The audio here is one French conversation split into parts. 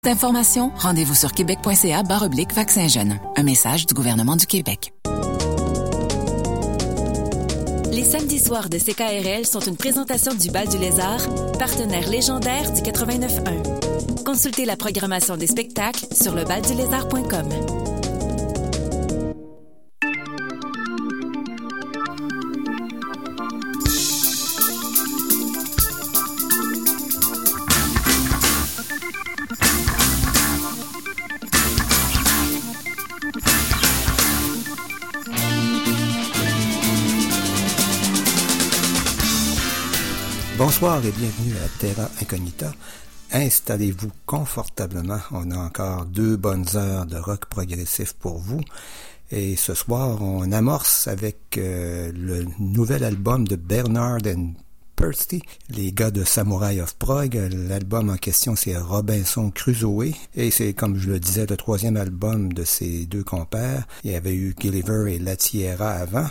D'informations, rendez-vous sur québec.ca/vaccin jeune. Un message du gouvernement du Québec. Les samedis soirs de CKRL sont une présentation du Bal du Lézard, partenaire légendaire du 89.1. Consultez la programmation des spectacles sur lebaldulézard.com. Bonsoir et bienvenue à Terra Incognita. Installez-vous confortablement. On a encore 2 bonnes heures de rock progressif pour vous. Et ce soir, on amorce avec le nouvel album de Bernard and Purty, les gars de Samurai of Prague. L'album en question, c'est Robinson Crusoe. Et c'est, comme je le disais, le 3e album de ces 2 compères. Il y avait eu Gulliver et La Tierra avant.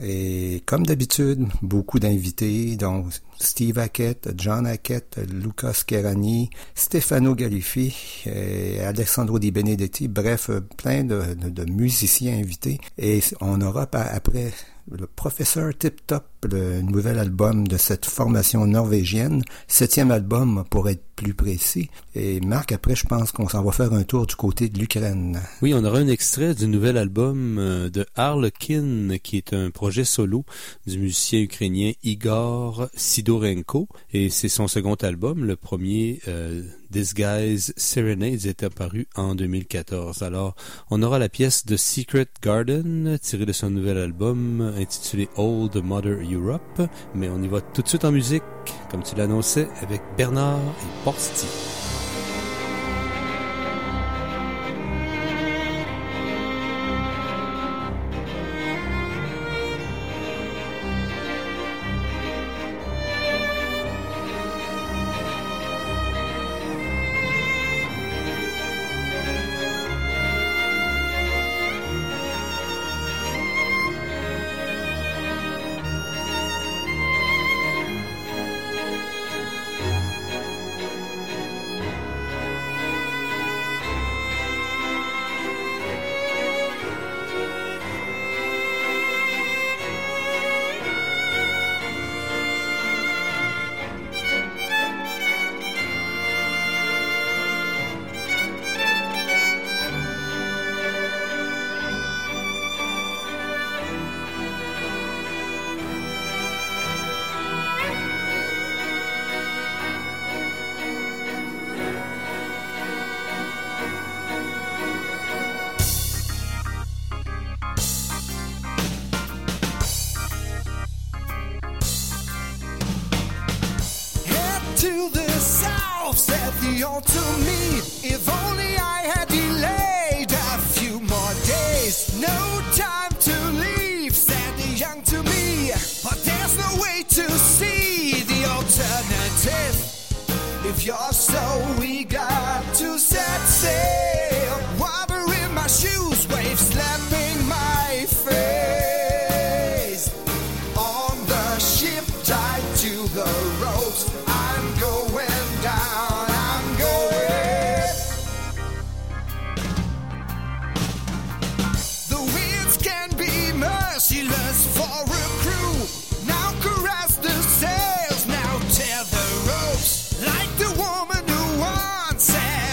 Et comme d'habitude, beaucoup d'invités, dont Steve Hackett, John Hackett, Lucas Kerani, Stefano Gallifi, Alessandro Di Benedetti, bref, plein de musiciens invités. Et on aura après le professeur Tip Top, le nouvel album de cette formation norvégienne, 7e album pour être plus précis. Et Marc, après, je pense qu'on s'en va faire un tour du côté de l'Ukraine. Oui, on aura un extrait du nouvel album de Harlequin, qui est un projet solo du musicien ukrainien Igor Sidorenko. Et c'est son second album. Le premier, Disguise Serenades, est apparu en 2014. Alors, on aura la pièce The Secret Garden, tirée de son nouvel album intitulé Old Mother Europe. Mais on y va tout de suite en musique, comme tu l'annonçais, avec Bernard et Porsti. Like the woman who once said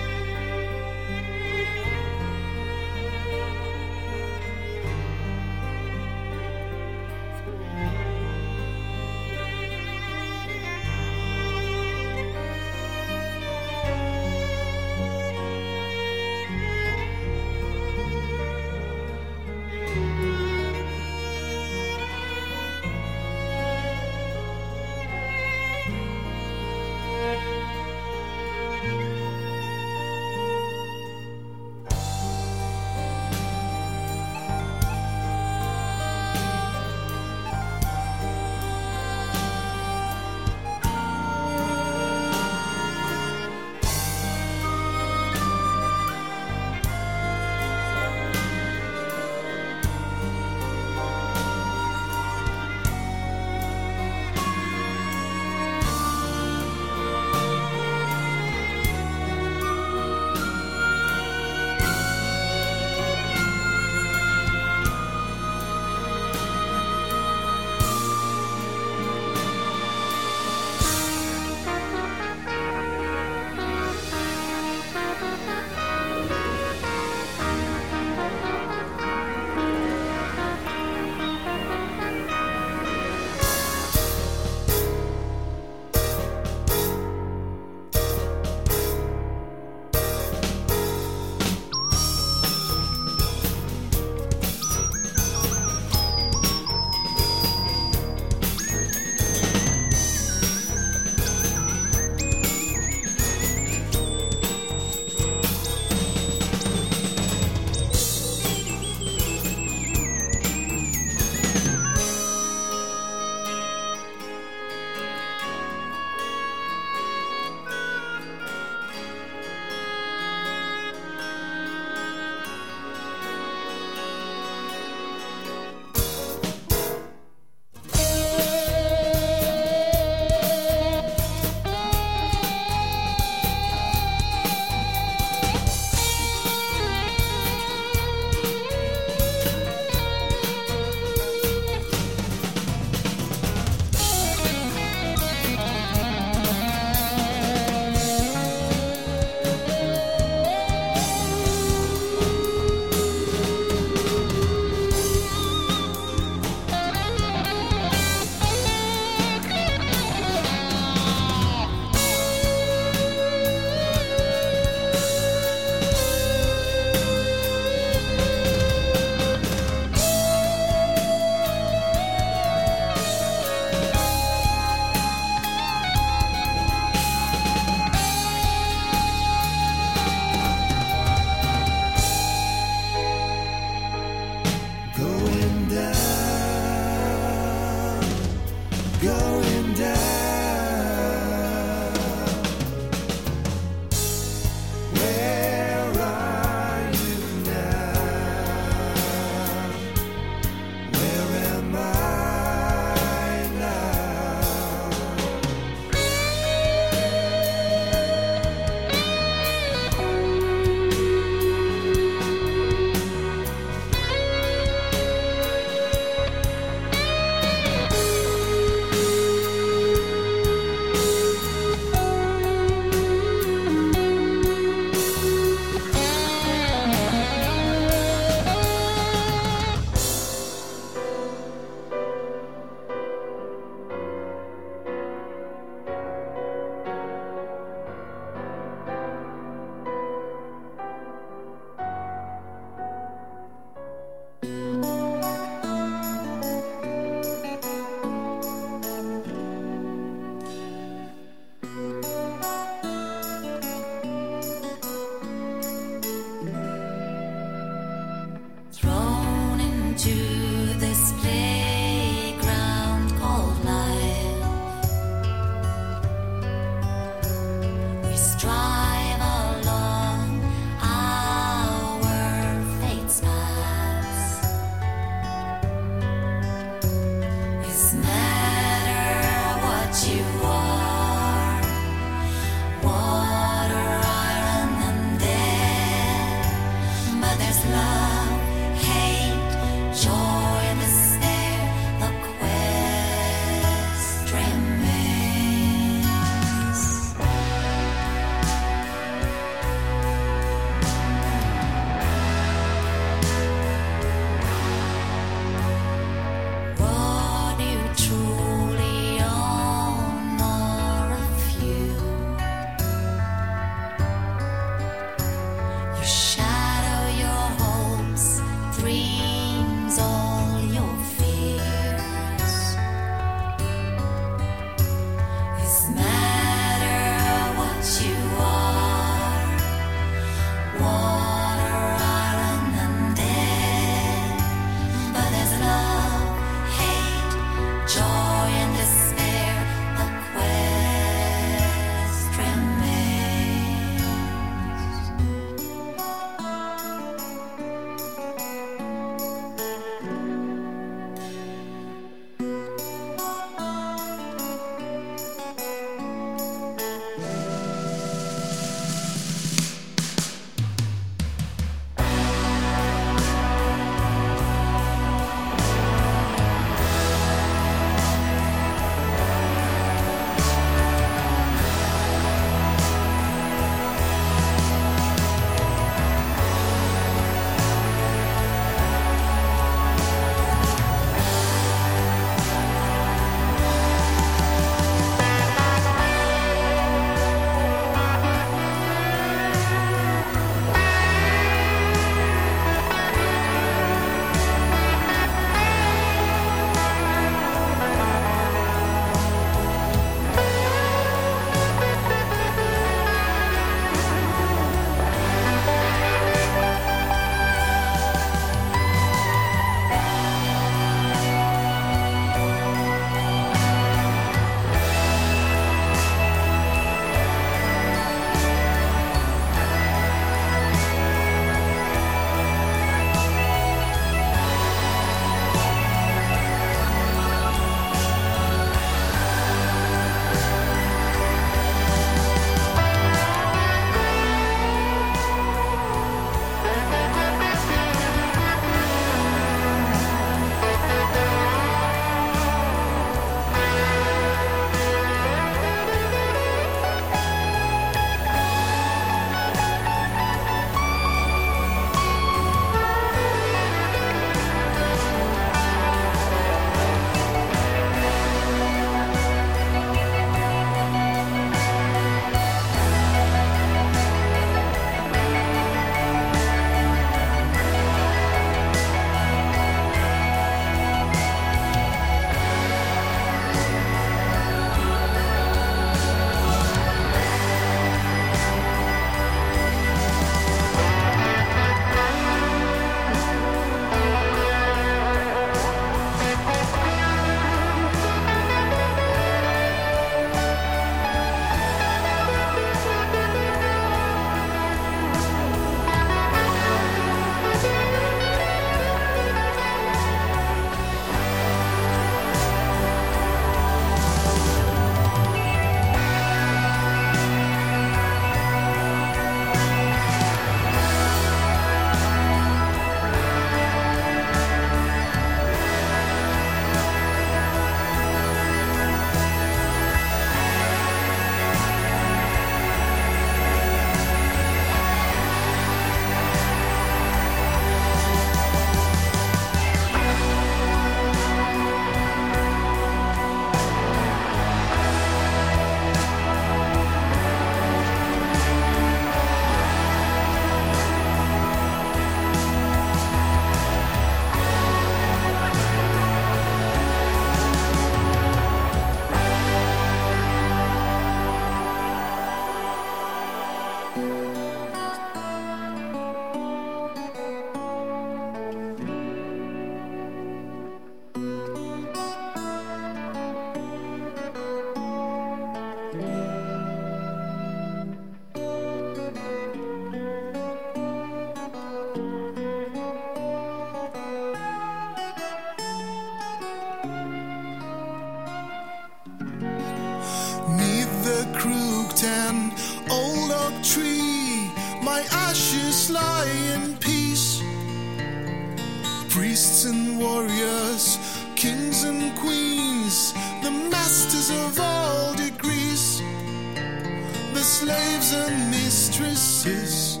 my ashes lie in peace. Priests and warriors, kings and queens, the masters of all degrees, the slaves and mistresses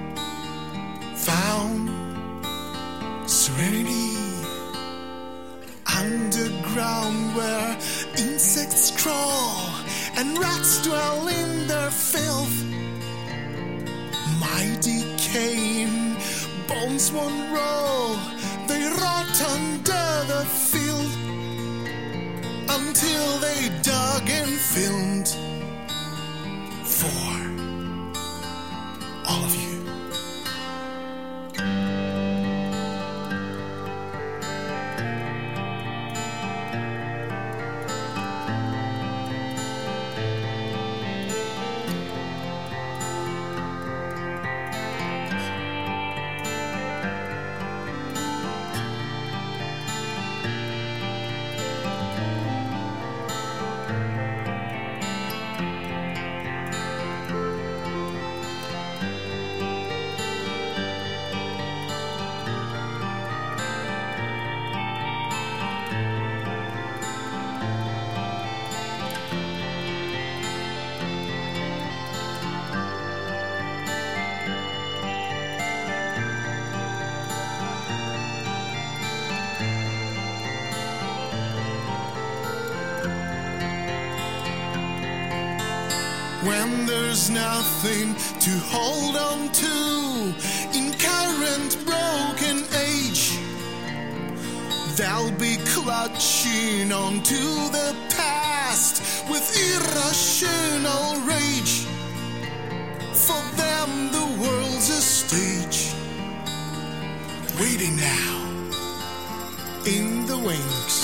found serenity underground where insects crawl and rats dwell in their filth. My decaying bones won't roll, they rot under the field until they dug and filmed for all of you. When there's nothing to hold on to in current broken age, they'll be clutching onto the past with irrational rage. For them the world's a stage, waiting now in the wings.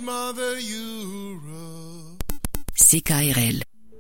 Mother Europe. CKRL.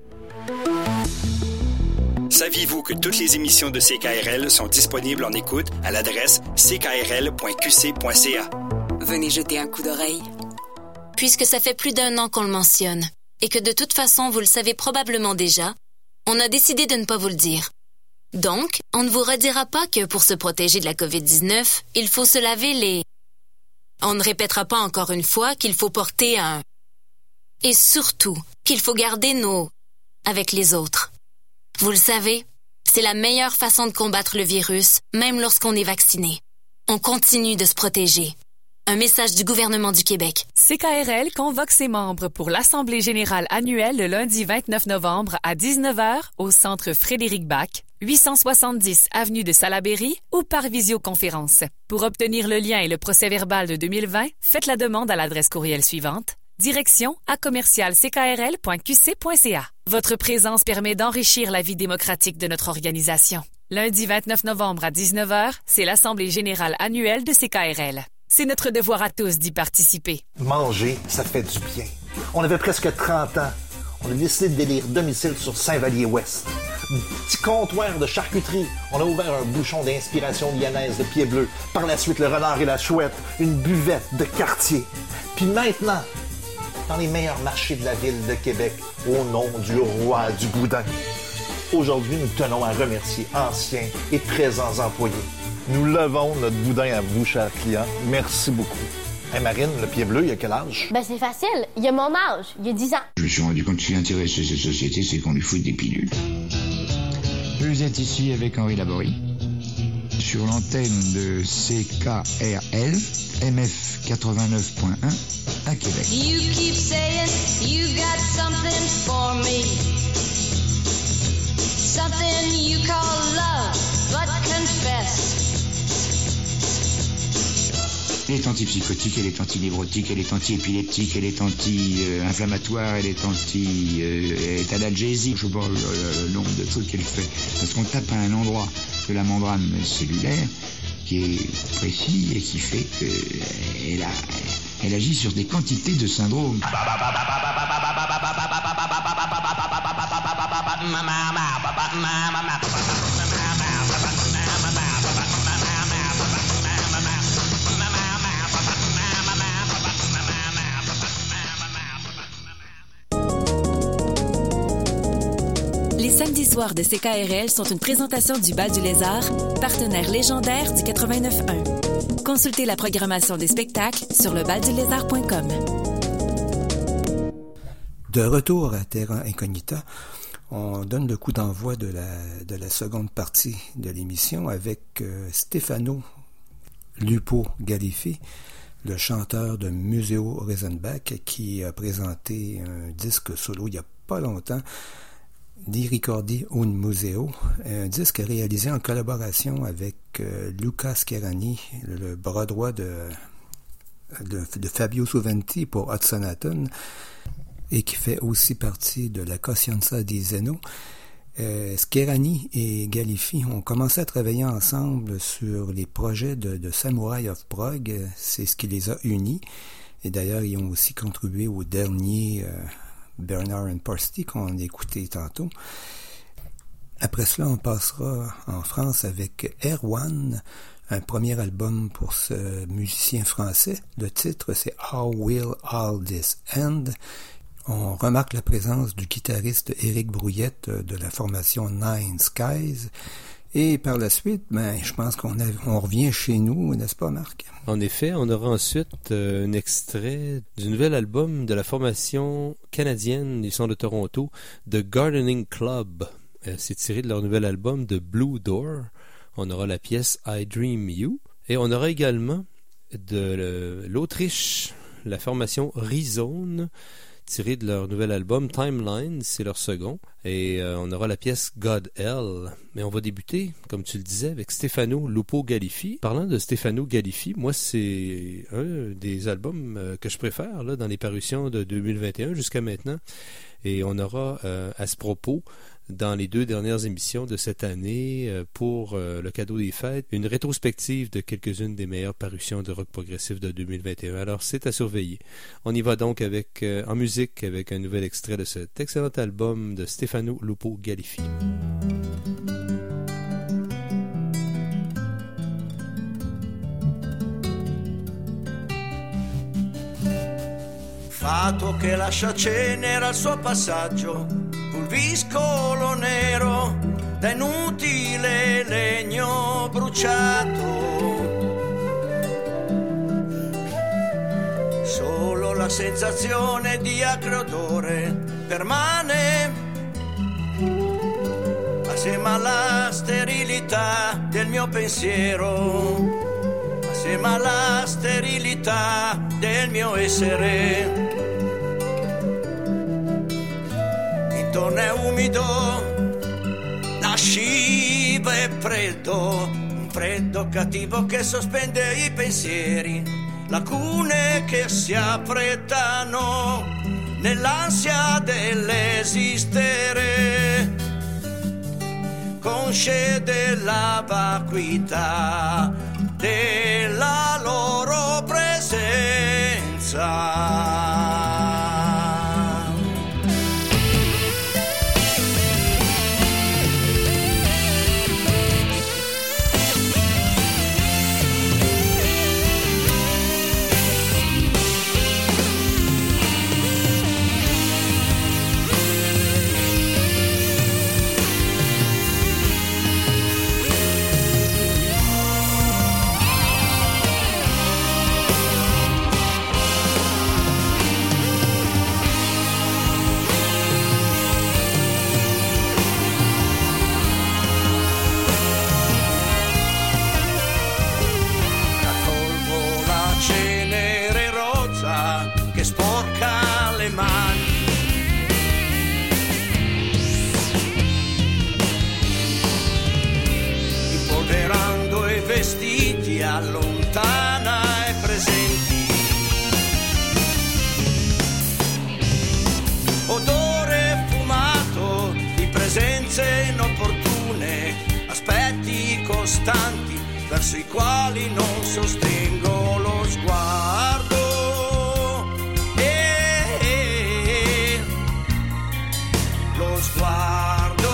Saviez-vous que toutes les émissions de CKRL sont disponibles en écoute à l'adresse ckrl.qc.ca? Venez jeter un coup d'oreille. Puisque ça fait plus d'1 an qu'on le mentionne, et que de toute façon vous le savez probablement déjà, on a décidé de ne pas vous le dire. Donc, on ne vous redira pas que pour se protéger de la COVID-19, il faut se laver les... On ne répétera pas encore une fois qu'il faut porter un... Et surtout, qu'il faut garder nos... avec les autres. Vous le savez, c'est la meilleure façon de combattre le virus, même lorsqu'on est vacciné. On continue de se protéger. Un message du gouvernement du Québec. CKRL convoque ses membres pour l'Assemblée générale annuelle le lundi 29 novembre à 19h au Centre Frédéric-Bach, 870 avenue de Salaberry ou par visioconférence. Pour obtenir le lien et le procès-verbal de 2020, faites la demande à l'adresse courriel suivante: direction@commercialckrl.qc.ca. Votre présence permet d'enrichir la vie démocratique de notre organisation. Lundi 29 novembre à 19h, c'est l'Assemblée générale annuelle de CKRL. C'est notre devoir à tous d'y participer. Manger, ça fait du bien. On avait presque 30 ans. On a décidé d'élire domicile sur Saint-Vallier-Ouest. Petit comptoir de charcuterie. On a ouvert un bouchon d'inspiration lyonnaise de pied bleu. Par la suite, le renard et la chouette. Une buvette de quartier. Puis maintenant, dans les meilleurs marchés de la ville de Québec, au nom du roi du boudin. Aujourd'hui, nous tenons à remercier anciens et présents employés. Nous levons notre boudin à vous, chers clients. Merci beaucoup. Hey Marine, le pied bleu, il a quel âge? Ben c'est facile, il a mon âge, il a 10 ans. Je me suis rendu compte que l'intérêt de cette société, c'est qu'on lui fout des pilules. Vous êtes ici avec Henri Laborie, sur l'antenne de CKRL, MF 89.1, à Québec. You keep saying you got something for me. Something you call love, but confess. Elle est antipsychotique, elle est antinévrotique, elle est anti-épileptique, elle est anti-inflammatoire, elle est elle est analgésique. Je sais pas le nombre de trucs qu'elle fait. Parce qu'on tape à un endroit de la membrane cellulaire qui est précis et qui fait qu'elle agit sur des quantités de syndromes. Les samedis soirs de CKRL sont une présentation du Bal du Lézard, partenaire légendaire du 89.1. Consultez la programmation des spectacles sur lebaldulézard.com. De retour à Terra Incognita, on donne le coup d'envoi de la seconde partie de l'émission avec Stefano Lupo Galifi, le chanteur de Museo Reisenbach, qui a présenté un disque solo il n'y a pas longtemps, Di Ricordi un Museo, un disque réalisé en collaboration avec Luca Scherani, le bras droit de Fabio Soventi pour Hot Sonaton, et qui fait aussi partie de la Coscienza di Zeno. Scherani et Galifi ont commencé à travailler ensemble sur les projets de Samurai of Prague. C'est ce qui les a unis. Et d'ailleurs, ils ont aussi contribué au dernier Bernard and Parsty qu'on a écouté tantôt. Après cela, on passera en France avec Erwan, un premier album pour ce musicien français. Le titre, c'est How Will All This End? On remarque la présence du guitariste Éric Brouillette de la formation Nine Skies. Et par la suite, je pense qu'on revient chez nous, n'est-ce pas, Marc? En effet, on aura ensuite un extrait du nouvel album de la formation canadienne du son de Toronto, The Gardening Club. C'est tiré de leur nouvel album de Blue Door. On aura la pièce I Dream You. Et on aura également de l'Autriche, la formation Rezone, tiré de leur nouvel album Timeline, c'est leur second, et on aura la pièce God Hell. Mais on va débuter, comme tu le disais, avec Stefano Lupo Galifi. Parlant de Stefano Galifi, moi c'est un des albums que je préfère là, dans les parutions de 2021 jusqu'à maintenant, et on aura à ce propos dans les 2 dernières émissions de cette année pour le cadeau des fêtes, une rétrospective de quelques-unes des meilleures parutions de rock progressif de 2021. Alors c'est à surveiller. On y va donc en musique avec un nouvel extrait de cet excellent album de Stefano Lupo Gallifi. Fato che lascia cenere al suo passaggio, pulviscolo nero da inutile legno bruciato. Solo la sensazione di acre odore permane, assieme alla sterilità del mio pensiero, assieme alla sterilità del mio essere. Intorno è umido, lascivo e freddo, un freddo cattivo che sospende i pensieri, lacune che si affrettano nell'ansia dell'esistere, consce della vacuità della loro presenza. Allontana e presenti, odore fumato di presenze inopportune, aspetti costanti verso i quali non sostengo lo sguardo. Lo sguardo.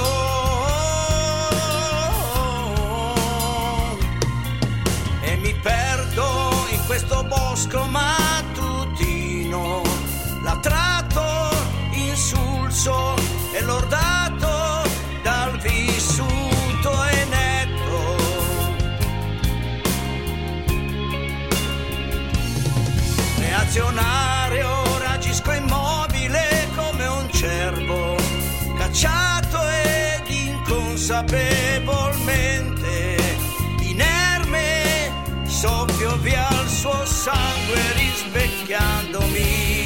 Questo bosco mattutino, latrato, insulso e lordato dal vissuto inetto. Reazionario, reagisco immobile come un cervo, cacciato ed inconsapevolmente inerme. Soffio via il suo sangue rispecchiandomi,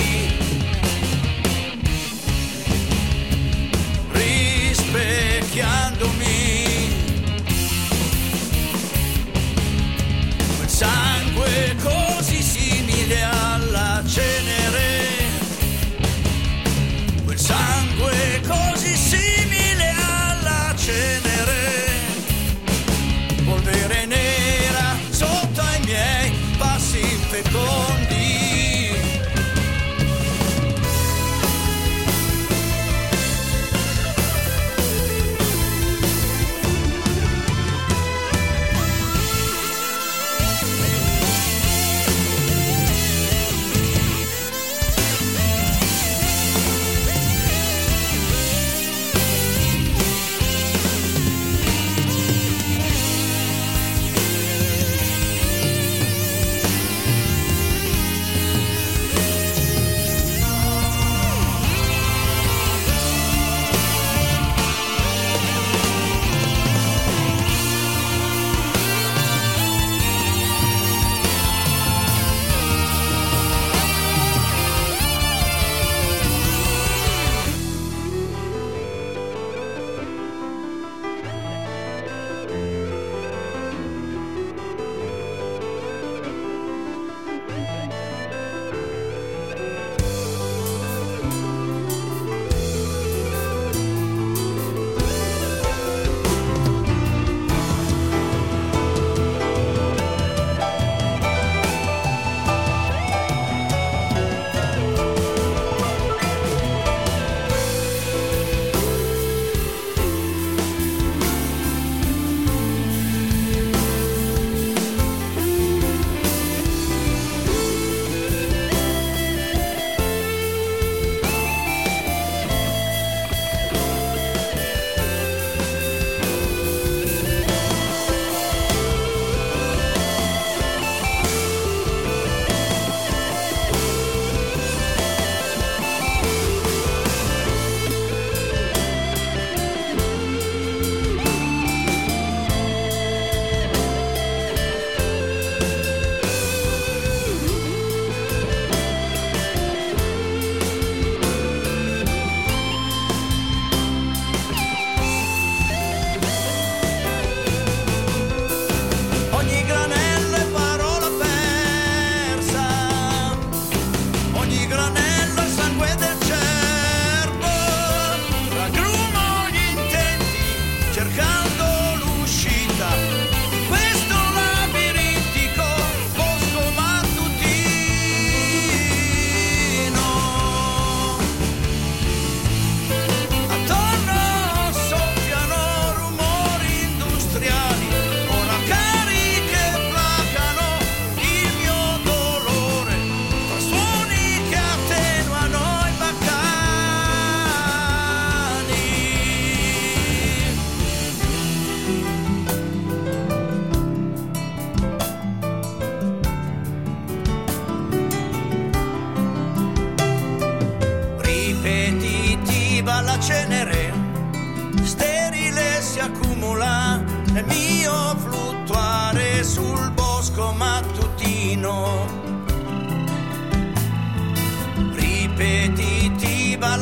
quel sangue così simile alla cenere, quel sangue così simile alla cenere, polvere nera sotto ai miei passi infecondi,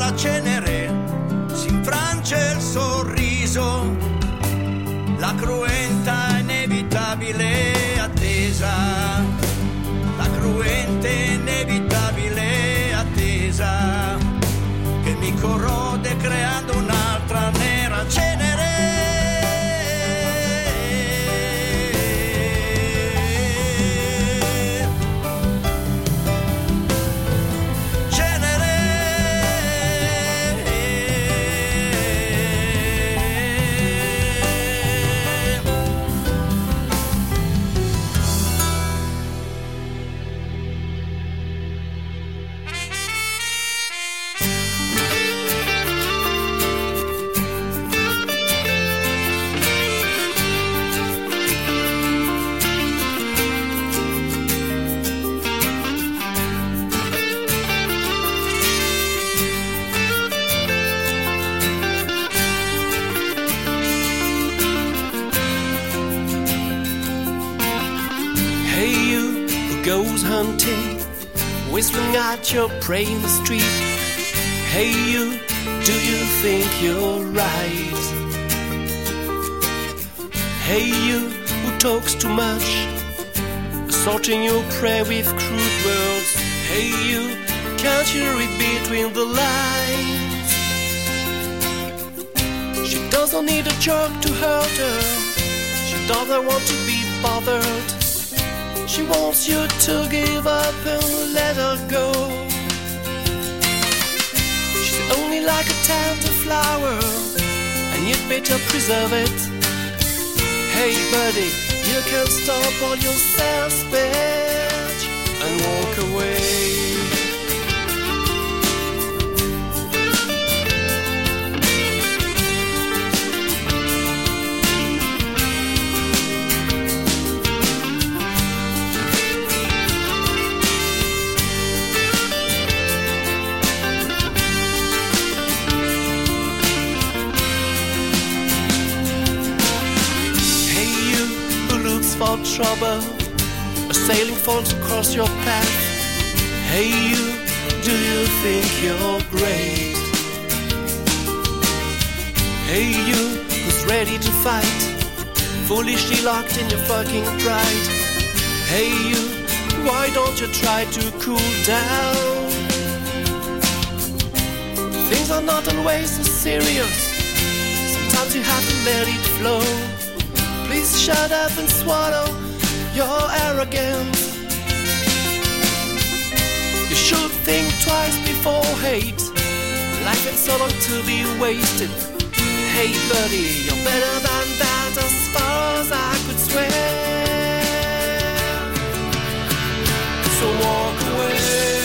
la cenere si infrange il sorriso, la cruenta inevitabile attesa, la cruenta inevitabile attesa che mi corrode creando un'altra nera cenere. Hunting, whistling at your prey in the street. Hey you, do you think you're right? Hey you, who talks too much, assaulting your prey with crude words. Hey you, can't you read between the lines? She doesn't need a joke to hurt her, she doesn't want to be bothered. She wants you to give up and let her go. She's only like a tender flower, and you'd better preserve it. Hey buddy, you can stop all your self-speech and walk away. For trouble, a sailing falls across your path. Hey you, do you think you're great? Hey you, who's ready to fight, foolishly locked in your fucking pride. Hey you, why don't you try to cool down? Things are not always so serious, sometimes you have to let it flow. Please shut up and swallow your arrogance. You should think twice before hate. Life is so long to be wasted. Hey buddy, you're better than that as far as I could swear. So walk away.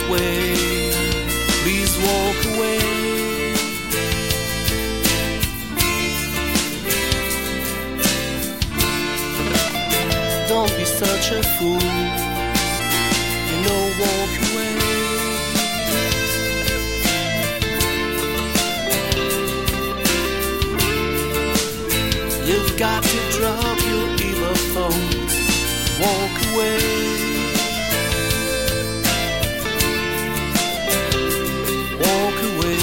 way. Please walk away. Don't be such a fool. You know, walk away. You've got to drop your evil thoughts. Walk away. Walk away.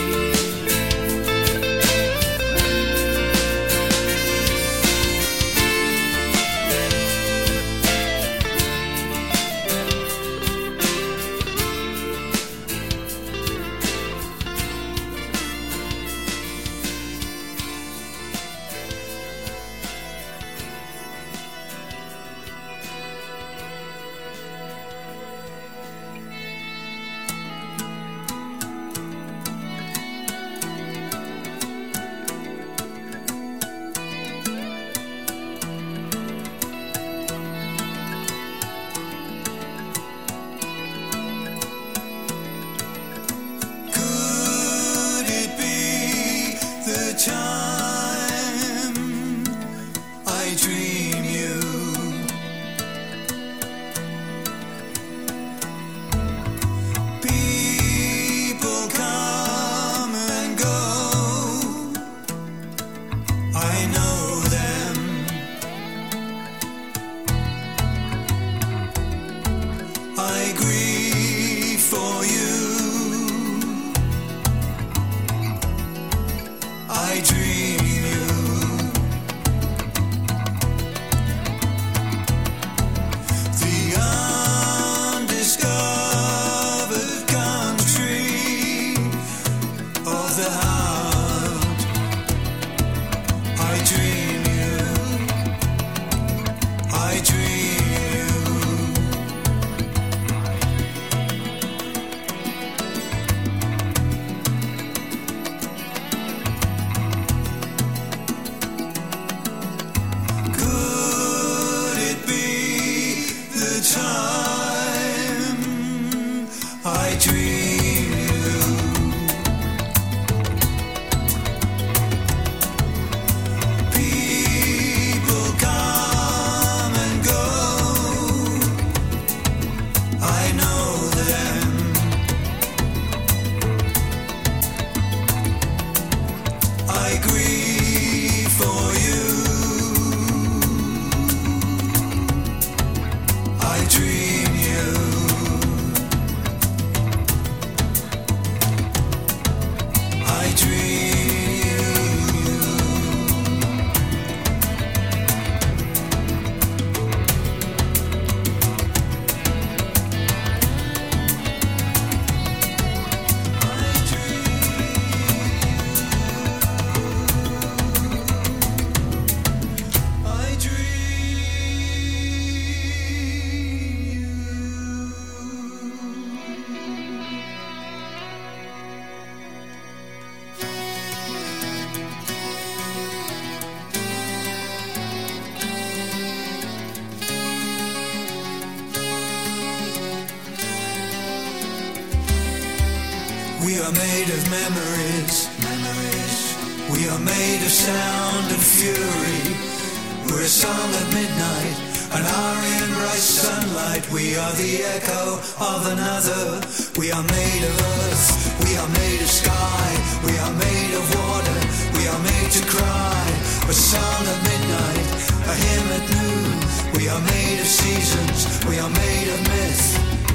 We are made of memories, memories. We are made of sound and fury. We're a song at midnight, an hour in bright sunlight. We are the echo of another. We are made of earth, we are made of sky. We are made of water, we are made to cry. A song at midnight, a hymn at noon. We are made of seasons, we are made of myth.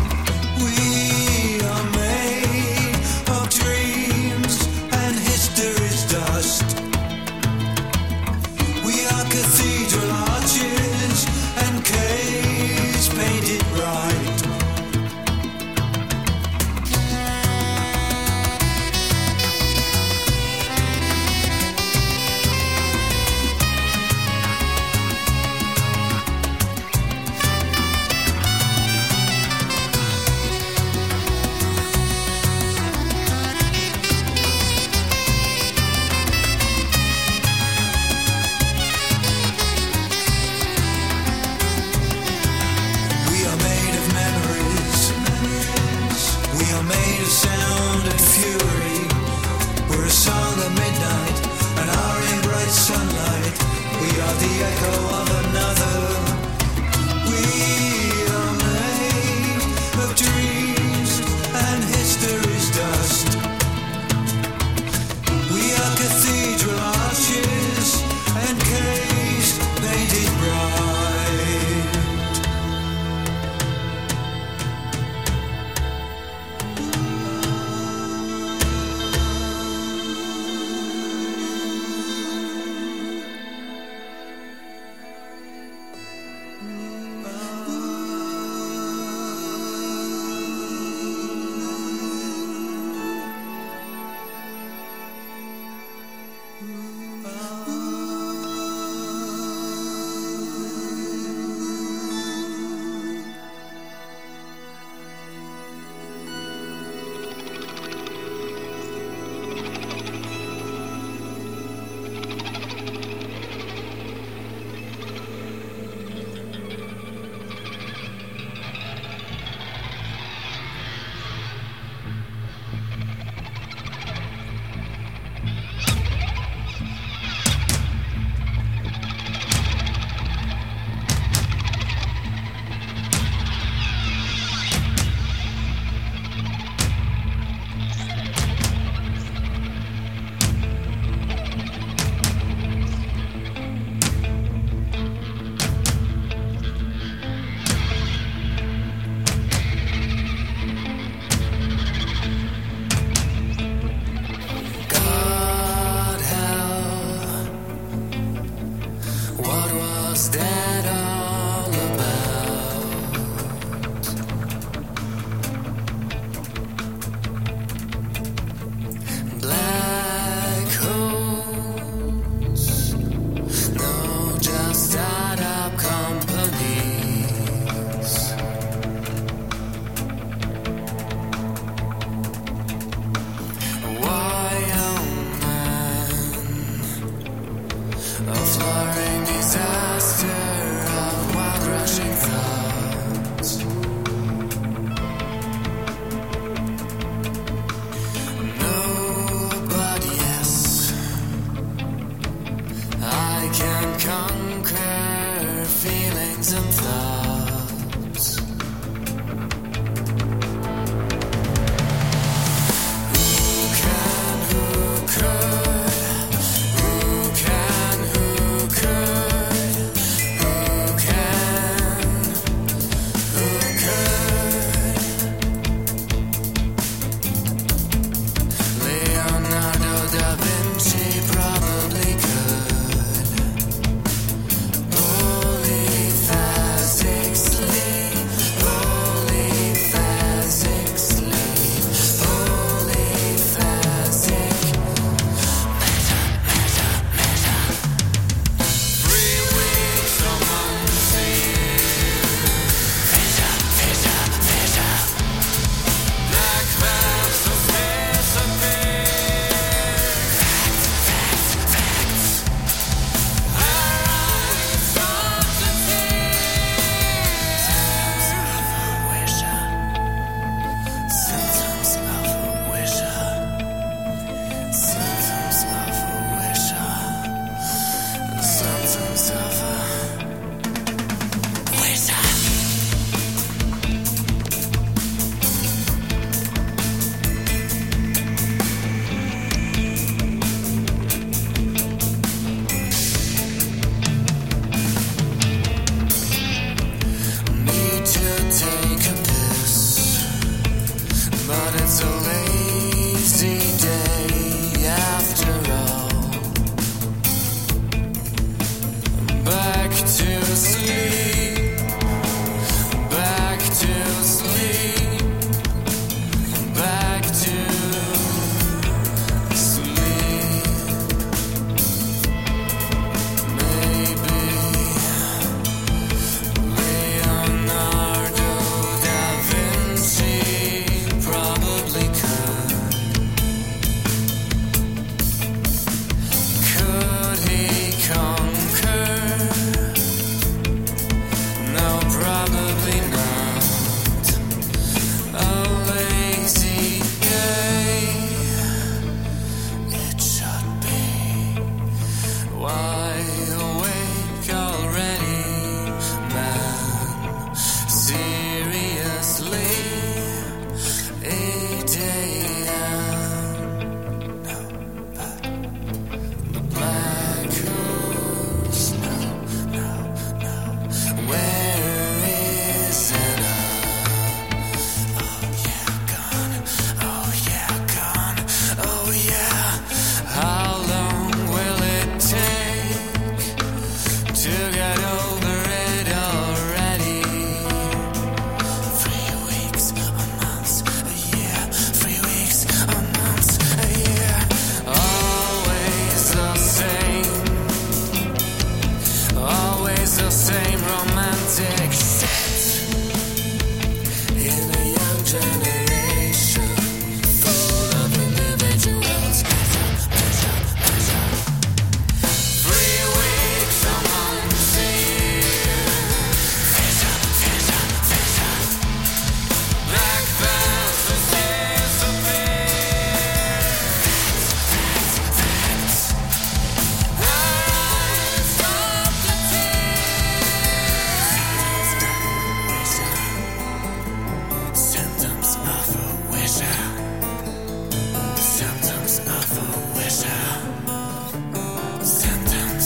We are made of dreams and history's dust. We are cathedral arches and caves painted bright. echo of another. We are made of dreams and history's dust. We are cathedral arches and caves painted bright. Only fast the same romantic shit in a young generation full of individuals. Free weeks among the sea. Black Panthers disappear. Symptoms of a wizard. Symptoms of a wizard. Symptoms.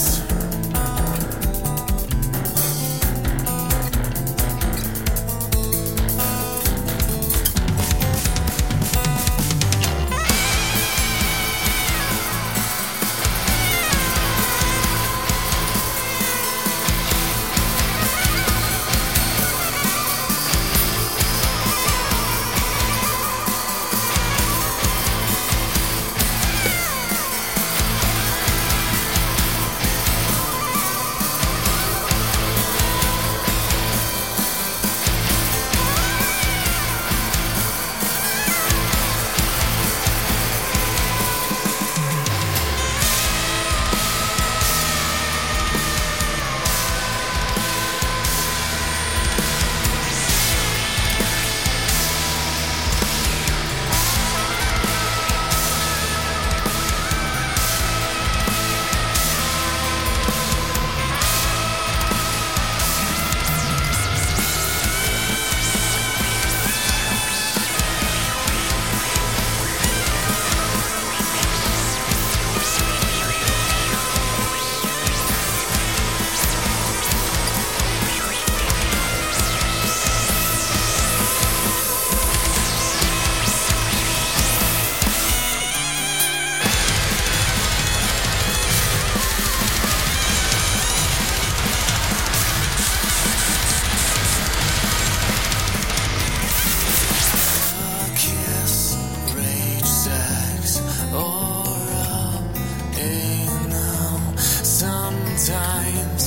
Kiss, rage, sex, aura, anal. Sometimes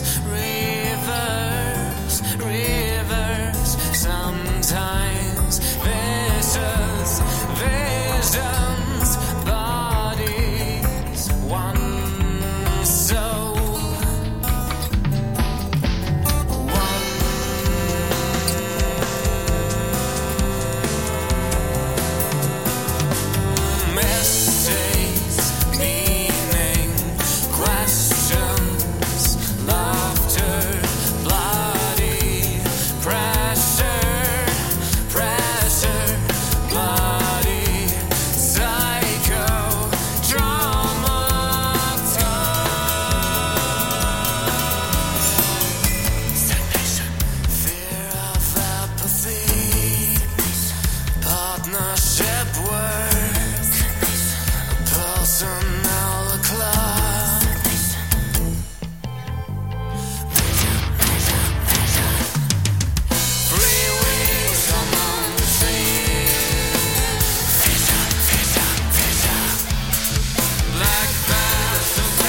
reverse, reverse. Sometimes visions, visions. Bodies, one soul. Mistakes, meaning, questions, laughter, bloody, pressure, pressure, bloody, psycho, drama, stagnation, fear of apathy, partnership work, personal club. Free weeks among the Black Panthers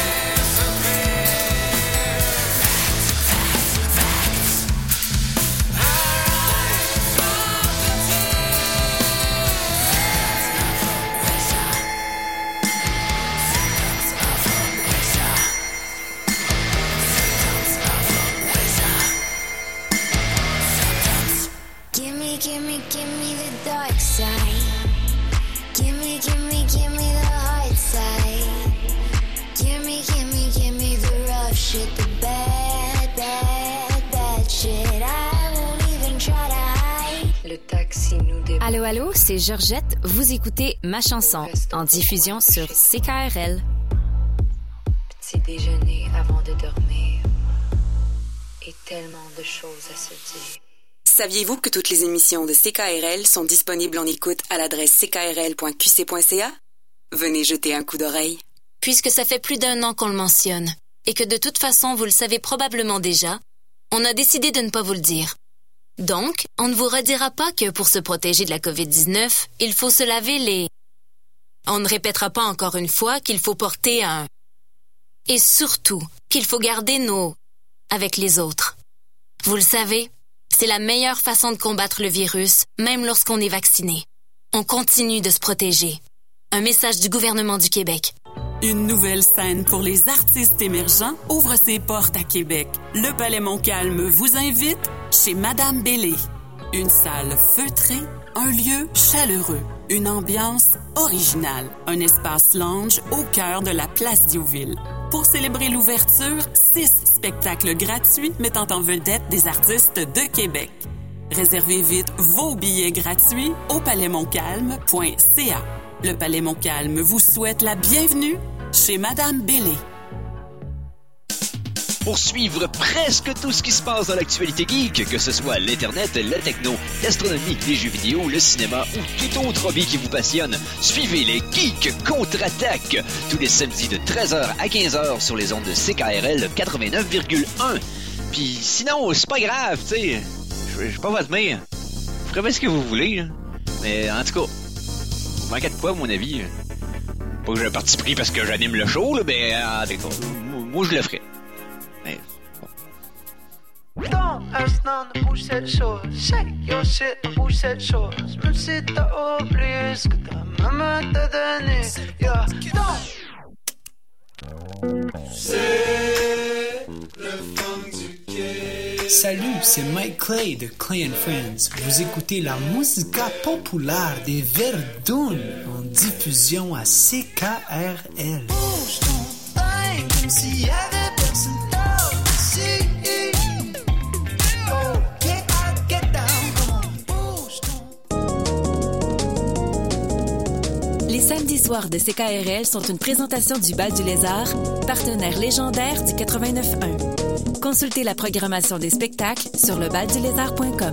Gimme the dark side. Gimme the hard side. Gimme the rough shit, the bad shit. I won't even try to hide. Le taxi nous dépose. Allô, allô, c'est Georgette. Vous écoutez Ma Chanson en diffusion sur CKRL. Petit déjeuner avant de dormir. Et tellement de choses à se dire. Saviez-vous que toutes les émissions de CKRL sont disponibles en écoute à l'adresse ckrl.qc.ca? Venez jeter un coup d'oreille. Puisque ça fait plus d'un an qu'on le mentionne, et que de toute façon vous le savez probablement déjà, on a décidé de ne pas vous le dire. Donc, on ne vous redira pas que pour se protéger de la COVID-19, il faut se laver les... On ne répétera pas encore une fois qu'il faut porter un... Et surtout, qu'il faut garder nos... avec les autres. Vous le savez, c'est la meilleure façon de combattre le virus, même lorsqu'on est vacciné. On continue de se protéger. Un message du gouvernement du Québec. Une nouvelle scène pour les artistes émergents ouvre ses portes à Québec. Le Palais Montcalm vous invite chez Madame Bellé. Une salle feutrée, un lieu chaleureux, une ambiance originale, un espace lounge au cœur de la place Diouville. Pour célébrer l'ouverture, 6 spectacles gratuits mettant en vedette des artistes de Québec. Réservez vite vos billets gratuits au palaismontcalm.ca. Le Palais Montcalm vous souhaite la bienvenue chez Madame Bellé. Pour suivre presque tout ce qui se passe dans l'actualité geek, que ce soit l'Internet, la techno, l'astronomie, les jeux vidéo, le cinéma ou tout autre hobby qui vous passionne, suivez les Geeks Contre-Attaque tous les samedis de 13h à 15h sur les ondes de CKRL 89,1. Puis sinon, c'est pas grave, tu sais, je vais pas votre mère. Vous ferez bien ce que vous voulez, là. Mais en tout cas, vous manquez de quoi, à mon avis? Pas que j'ai un parti pris parce que j'anime le show, là, mais d'accord, moi je le ferai. Mais bon. Ton instant ne bouge cette chose. Shake your shit, bouge cette chose. Même si t'as oublié ce que ta maman t'a donné. Yeah. C'est le funk du quai. Salut, c'est Mike Clay de Clay & Friends. Vous écoutez la musica populaire des Verdun en diffusion à CKRL. Bouge ton pain comme s'il y avait personne d'autre ici. Oh, get out, get down, come on, bouge ton... Les samedis soirs de CKRL sont une présentation du Bal du Lézard, partenaire légendaire du 89.1. Consultez la programmation des spectacles sur lebaldulézard.com.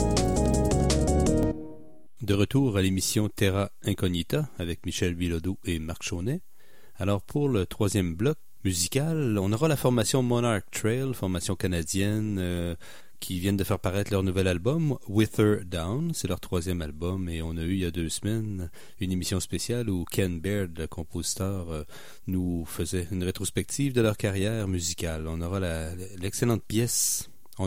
De retour à l'émission Terra Incognita avec Michel Bilodeau et Marc Chaunet. Alors pour le troisième bloc musical, on aura la formation Monarch Trail, formation canadienne qui viennent de faire paraître leur nouvel album, Wither Down. C'est leur troisième album et on a eu il y a 2 semaines une émission spéciale où Ken Baird, le compositeur, nous faisait une rétrospective de leur carrière musicale. On aura l'excellente pièce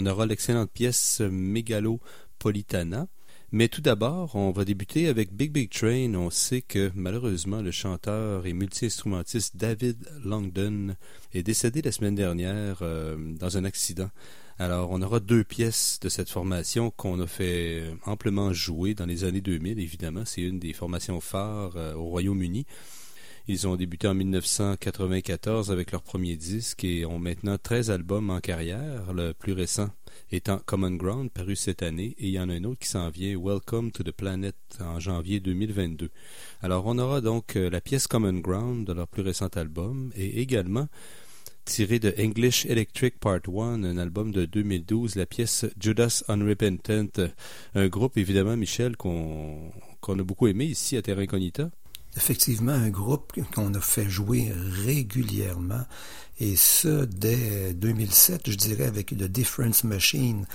Megalopolitana. Mais tout d'abord, on va débuter avec Big Big Train. On sait que malheureusement, le chanteur et multi-instrumentiste David Langdon est décédé la semaine dernière dans un accident. Alors, on aura 2 pièces de cette formation qu'on a fait amplement jouer dans les années 2000, évidemment. C'est une des formations phares au Royaume-Uni. Ils ont débuté en 1994 avec leur premier disque et ont maintenant 13 albums en carrière, le plus récent étant Common Ground, paru cette année, et il y en a un autre qui s'en vient, Welcome to the Planet, en janvier 2022. Alors, on aura donc la pièce Common Ground de leur plus récent album et également tiré de English Electric Part 1, un album de 2012, la pièce Judas Unrepentant, un groupe évidemment, Michel, qu'on a beaucoup aimé ici à Terra Incognita. Effectivement, un groupe qu'on a fait jouer régulièrement, et ça dès 2007, je dirais, avec The Difference Machine.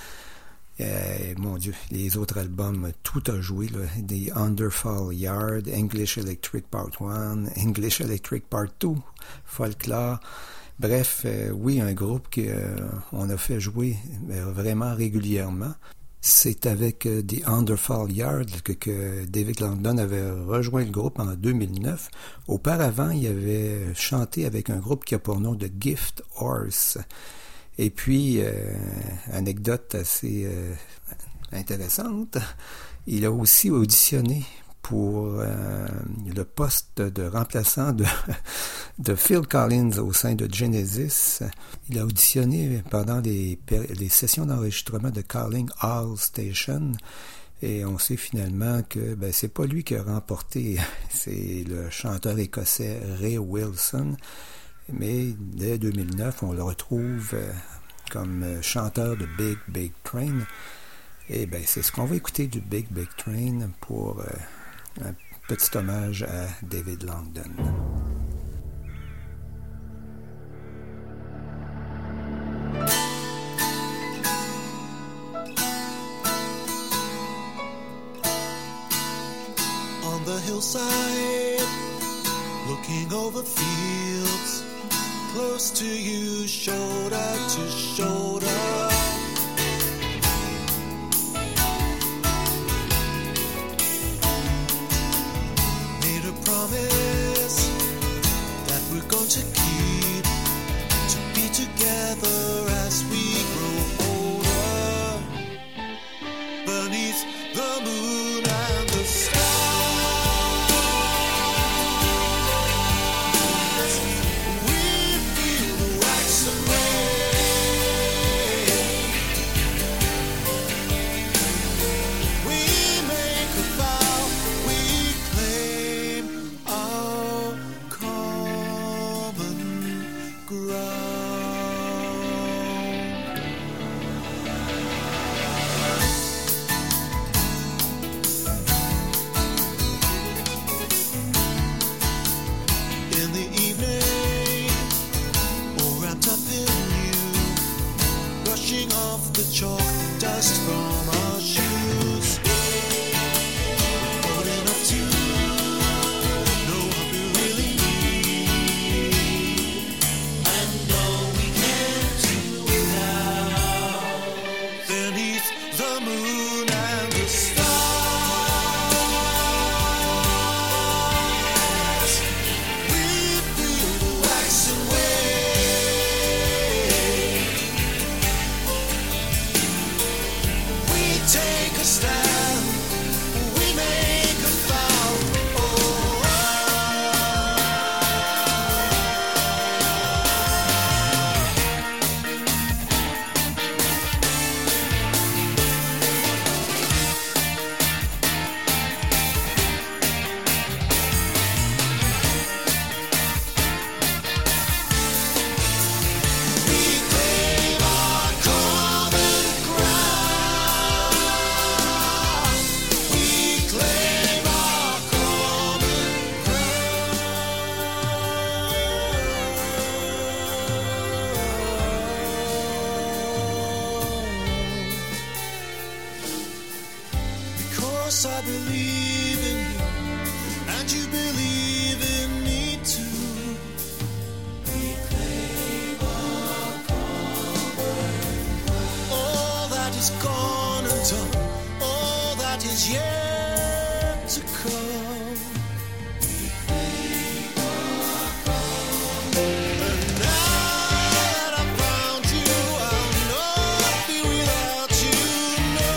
Mon Dieu, les autres albums, tout a joué, là. The Underfall Yard, English Electric Part 1, English Electric Part 2, Folklore. Bref, oui, un groupe qu'on a fait jouer vraiment régulièrement. C'est avec The Underfall Yard que David Langdon avait rejoint le groupe en 2009. Auparavant, il avait chanté avec un groupe qui a pour nom de Gift Horse. Et puis, anecdote assez intéressante, il a aussi auditionné pour le poste de remplaçant de Phil Collins au sein de Genesis. Il a auditionné pendant les sessions d'enregistrement de Calling All Station et on sait finalement que c'est pas lui qui a remporté, c'est le chanteur écossais Ray Wilson, mais dès 2009 on le retrouve comme chanteur de Big Big Train et c'est ce qu'on va écouter du Big Big Train pour un petit hommage à David Langdon. On the hillside, looking over fields, close to you, shoulder to shoulder. Made a promise that we're going to keep, to be together as we grow older, beneath the moon and the stars. Chalk dust from our shoes, holding up to know what we really need, and know we can't do without. Beneath the moon and the stars, we feel the waxing wave. Take a stand, we make a vow. Oh, we claim our common ground. We claim our common ground. Because I believe in you, and you believe in me too. We claim our common ground. All that is gone and done, all that is yet to come. And now that I found you, I'll not be without you, no.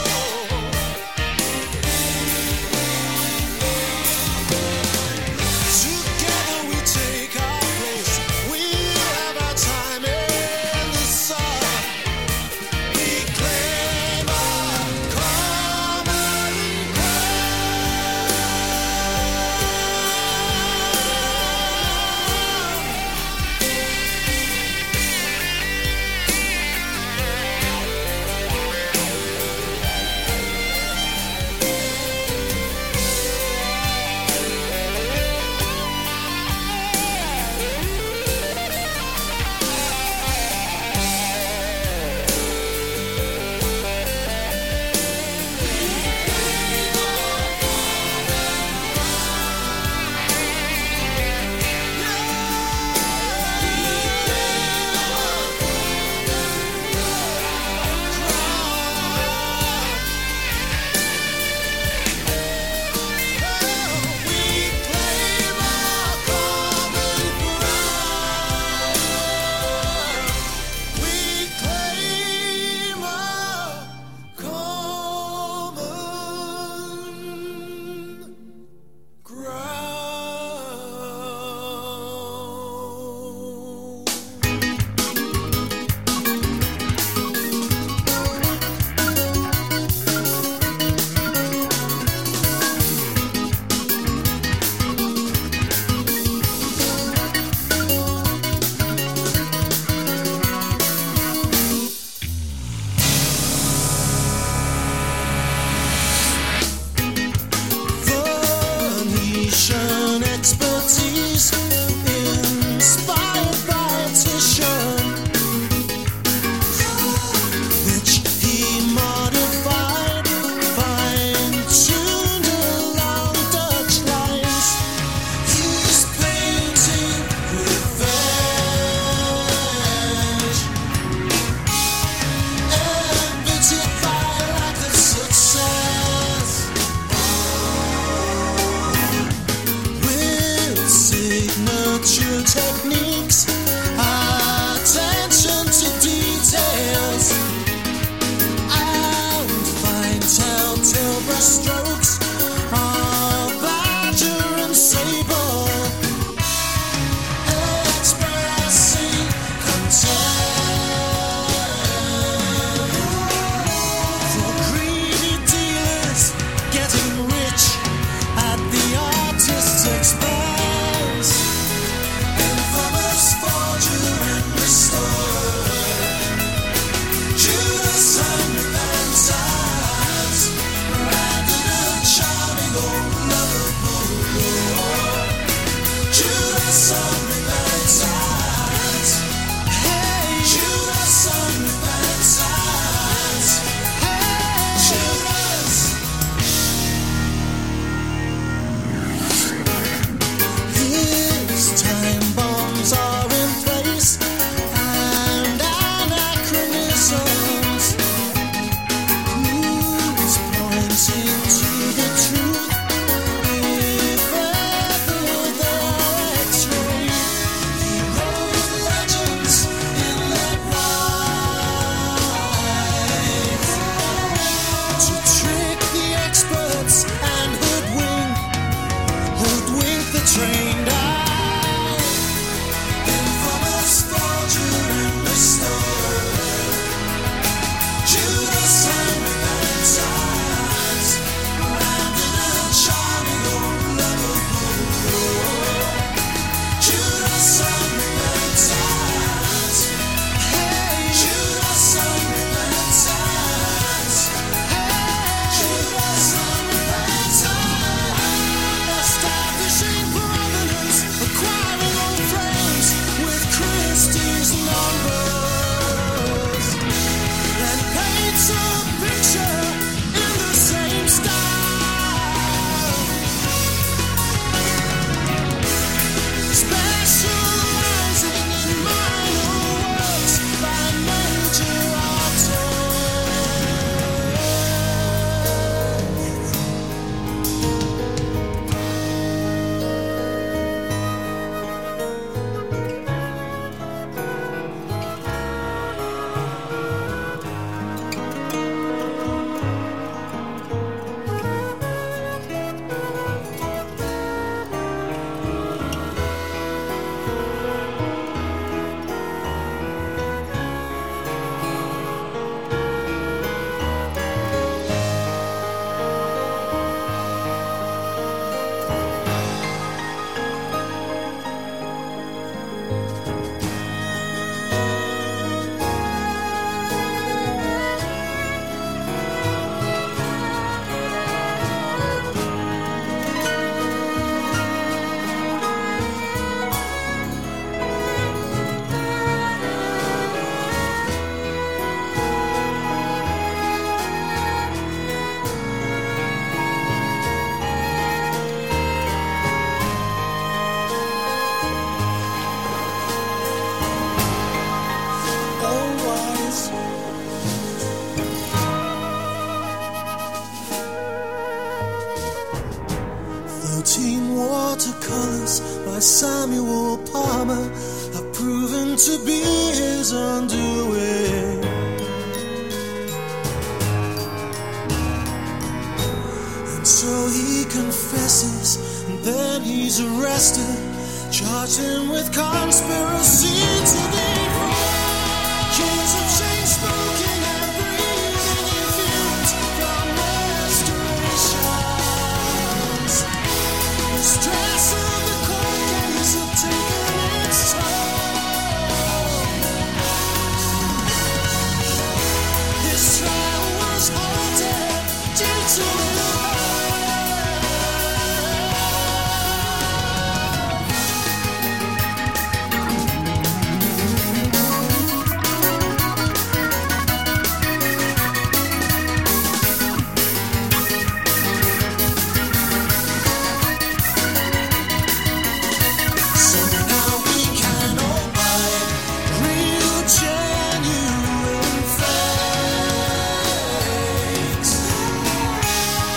Together we take our place, we'll have our time in the sun. We claim our common ground. Samuel Palmer have proven to be his undoing. And so he confesses, and then he's arrested, charged him with conspiracy to defraud. Years of chain smoking and breathing in fumes from restorations. The stress of the court case had taken its toll. His trial was halted due to genuine faith.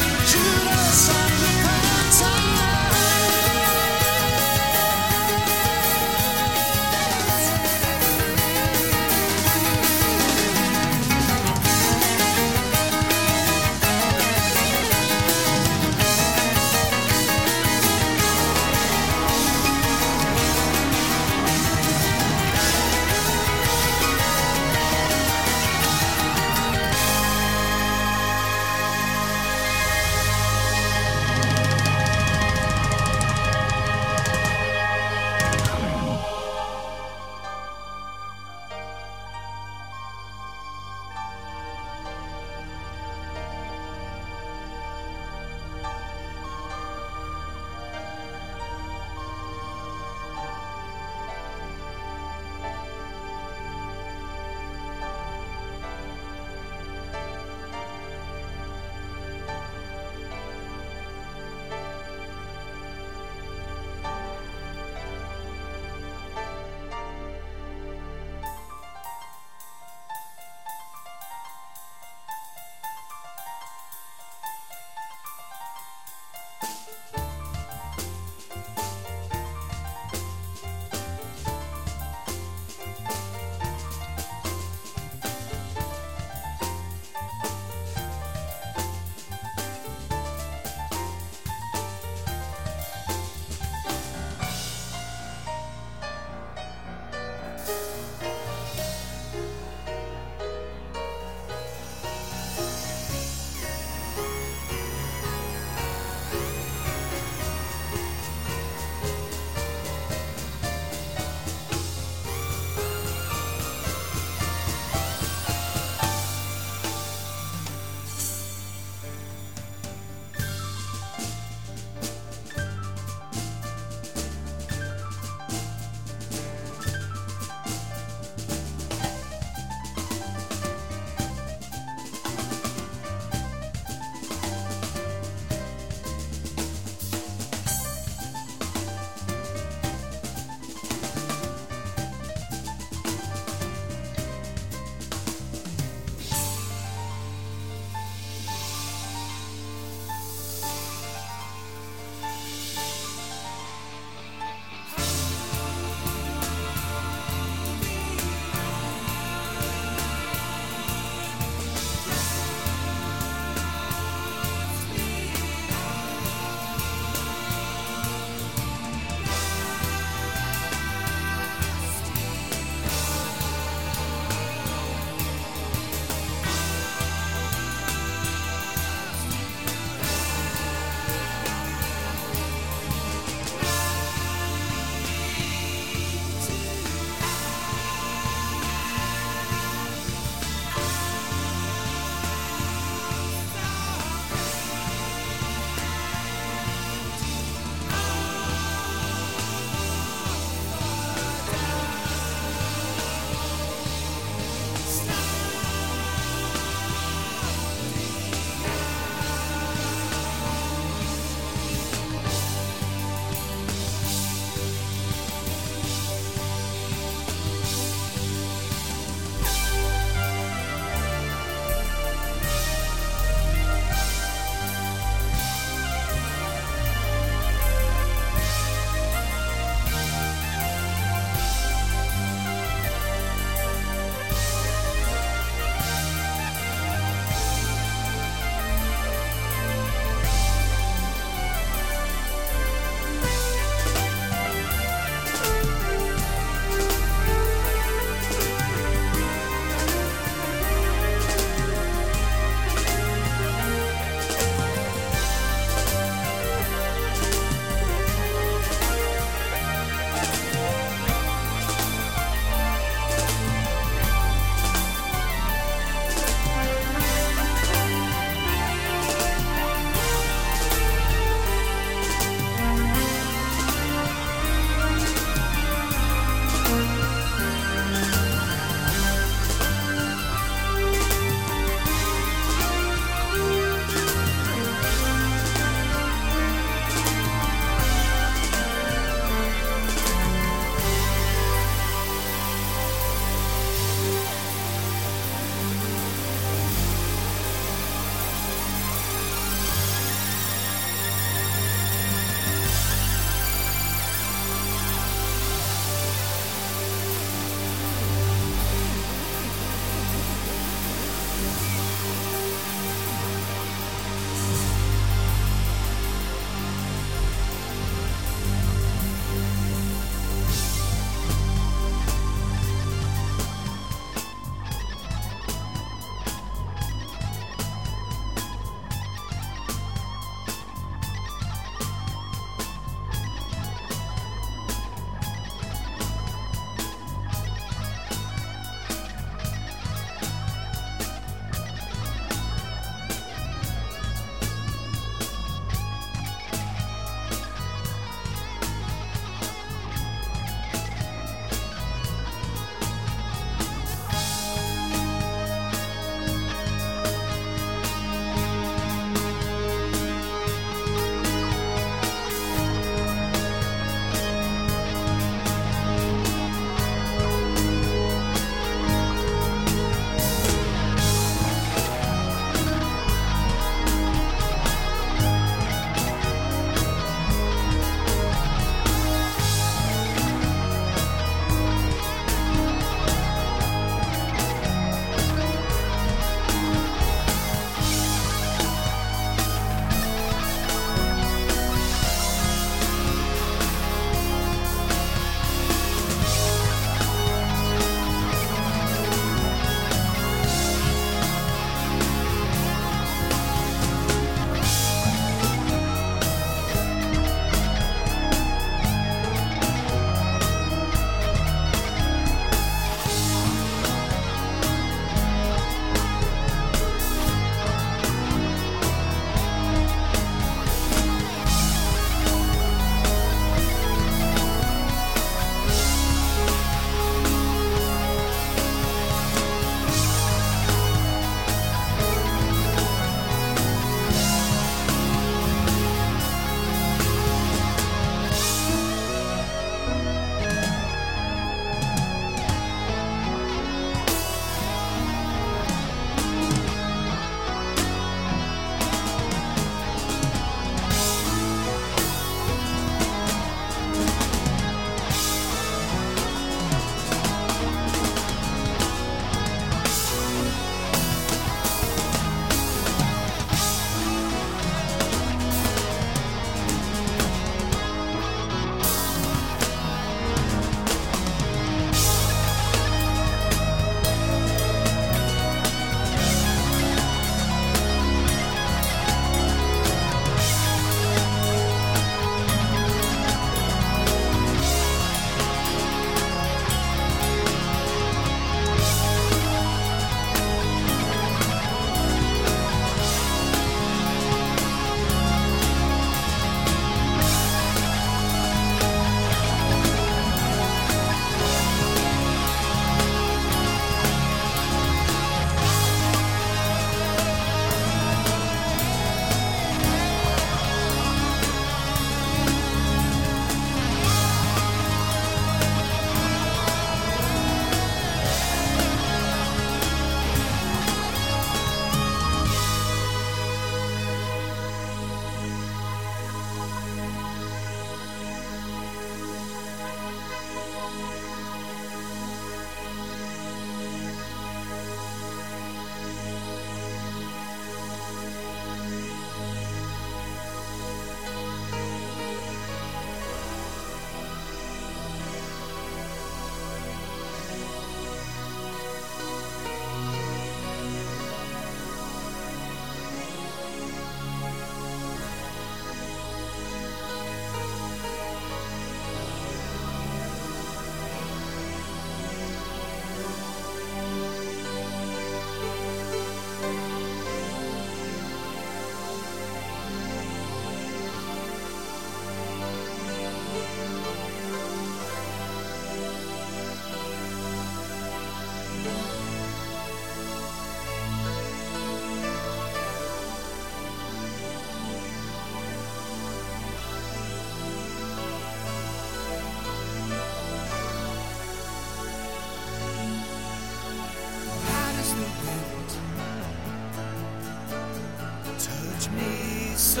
touch me so.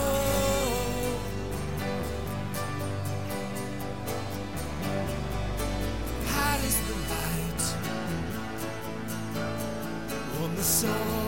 Hot as the light on the soul.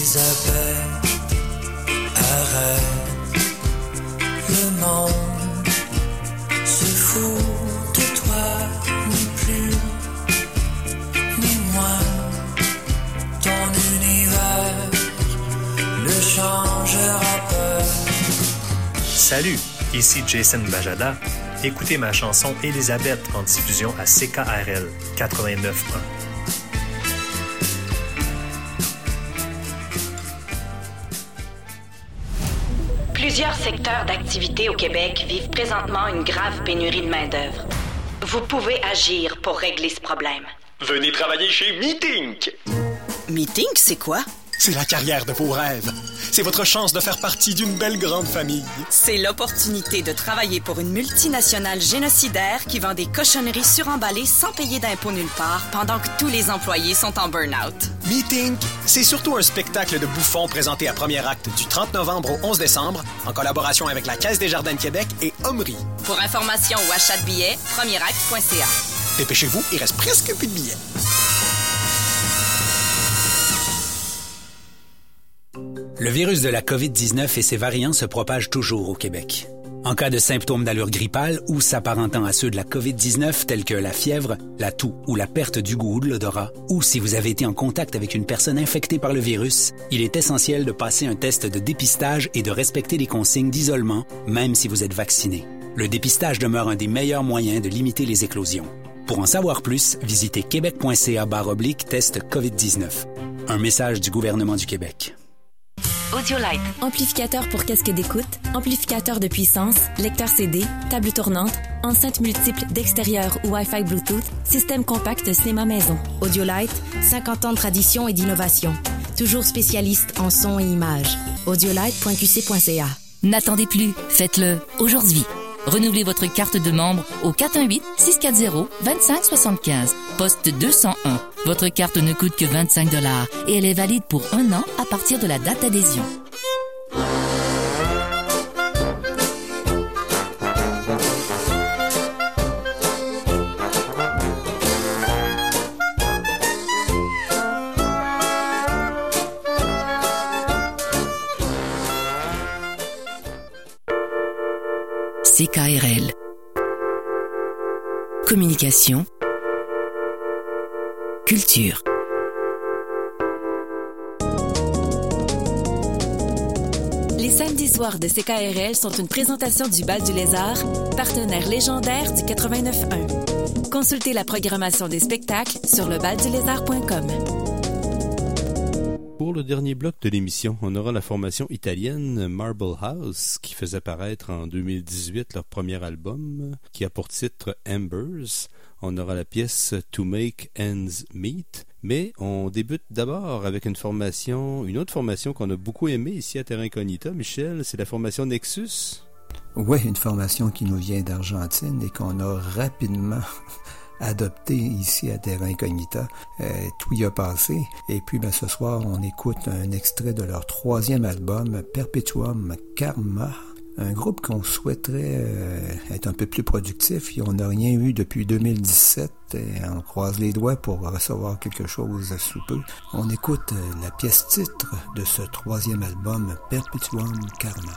Elisabeth, arrête. Le monde se fout de toi, ni plus, ni moins. Ton univers ne changera pas. Salut, ici Jason Bajada. Écoutez ma chanson Elisabeth en diffusion à CKRL 89.1. Plusieurs secteurs d'activité au Québec vivent présentement une grave pénurie de main-d'œuvre. Vous pouvez agir pour régler ce problème. Venez travailler chez Meetink. Meetink, c'est quoi? C'est la carrière de vos rêves. C'est votre chance de faire partie d'une belle grande famille. C'est l'opportunité de travailler pour une multinationale génocidaire qui vend des cochonneries suremballées sans payer d'impôts nulle part pendant que tous les employés sont en burn-out. Meetink, c'est surtout un spectacle de bouffons présenté à premier acte du 30 novembre au 11 décembre en collaboration avec la Caisse des Jardins de Québec et Omri. Pour information ou achat de billets, premieracte.ca. Dépêchez-vous, il reste presque plus de billets. Le virus de la COVID-19 et ses variants se propagent toujours au Québec. En cas de symptômes d'allure grippale ou s'apparentant à ceux de la COVID-19 tels que la fièvre, la toux ou la perte du goût ou de l'odorat, ou si vous avez été en contact avec une personne infectée par le virus, il est essentiel de passer un test de dépistage et de respecter les consignes d'isolement, même si vous êtes vacciné. Le dépistage demeure un des meilleurs moyens de limiter les éclosions. Pour en savoir plus, visitez québec.ca/test COVID-19. Un message du gouvernement du Québec. Audiolite. Amplificateur pour casque d'écoute, amplificateur de puissance, lecteur CD, table tournante, enceinte multiple d'extérieur ou Wi-Fi Bluetooth, système compact cinéma maison. Audiolite, 50 ans de tradition et d'innovation. Toujours spécialiste en son et images. Audiolite.qc.ca. N'attendez plus, faites-le aujourd'hui. Renouvelez votre carte de membre au 418-640-2575, poste 201. Votre carte ne coûte que 25 $ et elle est valide pour 1 an à partir de la date d'adhésion. CKRL. Communication. Culture. Les samedis soirs de CKRL sont une présentation du Bal du Lézard, partenaire légendaire du 89.1. Consultez la programmation des spectacles sur lebaldulézard.com. Pour le dernier bloc de l'émission, on aura la formation italienne Marble House qui faisait paraître en 2018 leur premier album qui a pour titre Embers. On aura la pièce To Make Ends Meet, mais on débute d'abord avec une autre formation qu'on a beaucoup aimée ici à Terra Incognita. Michel, c'est la formation Nexus. Oui, une formation qui nous vient d'Argentine et qu'on a rapidement adopté ici à Terra Incognita. Tout y a passé. Et puis ce soir, on écoute un extrait de leur 3e album, Perpetuum Karma. Un groupe qu'on souhaiterait être un peu plus productif et on n'a rien eu depuis 2017 et on croise les doigts pour recevoir quelque chose sous peu. On écoute la pièce titre de ce 3e album, Perpetuum Karma.